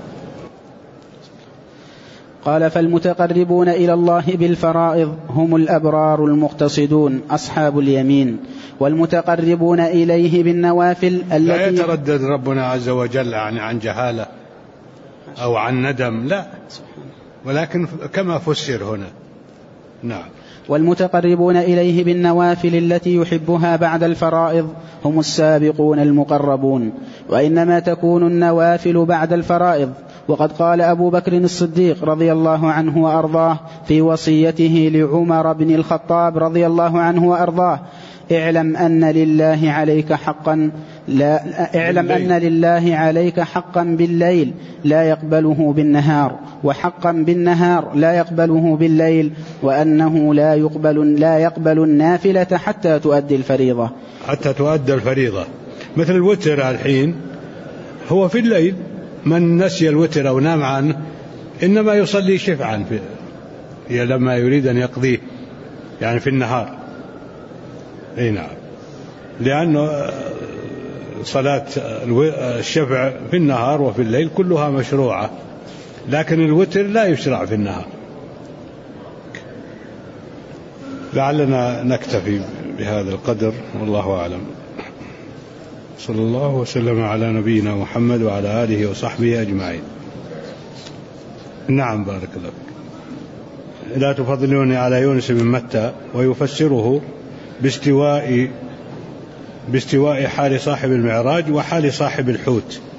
قال: فالمتقربون إلى الله بالفرائض هم الأبرار المقتصدون أصحاب اليمين، والمتقربون إليه بالنوافل لا يتردد ربنا عز وجل عن جهالة أو عن ندم، لا، ولكن كما فسر هنا. نعم. والمتقربون إليه بالنوافل التي يحبها بعد الفرائض هم السابقون المقربون، وإنما تكون النوافل بعد الفرائض. وقد قال أبو بكر الصديق رضي الله عنه وأرضاه في وصيته لعمر بن الخطاب رضي الله عنه وأرضاه: اعلم أن لله عليك حقا بالليل لا يقبله بالنهار، وحقا بالنهار لا يقبله بالليل، وأنه لا يقبل النافلة حتى تؤدي الفريضة. مثل الوتر الحين هو في الليل، من نسي الوتر أو نام عنه إنما يصلي شفعا لما يريد أن يقضيه، يعني في النهار. أي نعم، لأنه صلاة الشفع في النهار وفي الليل كلها مشروعة، لكن الوتر لا يشرع في النهار. لعلنا نكتفي بهذا القدر، والله أعلم. صلى الله وسلم على نبينا محمد وعلى آله وصحبه أجمعين. نعم، بارك الله فيك. لا تفضلوني على يونس بن متى، ويفسره باستواء حال صاحب المعراج وحال صاحب الحوت.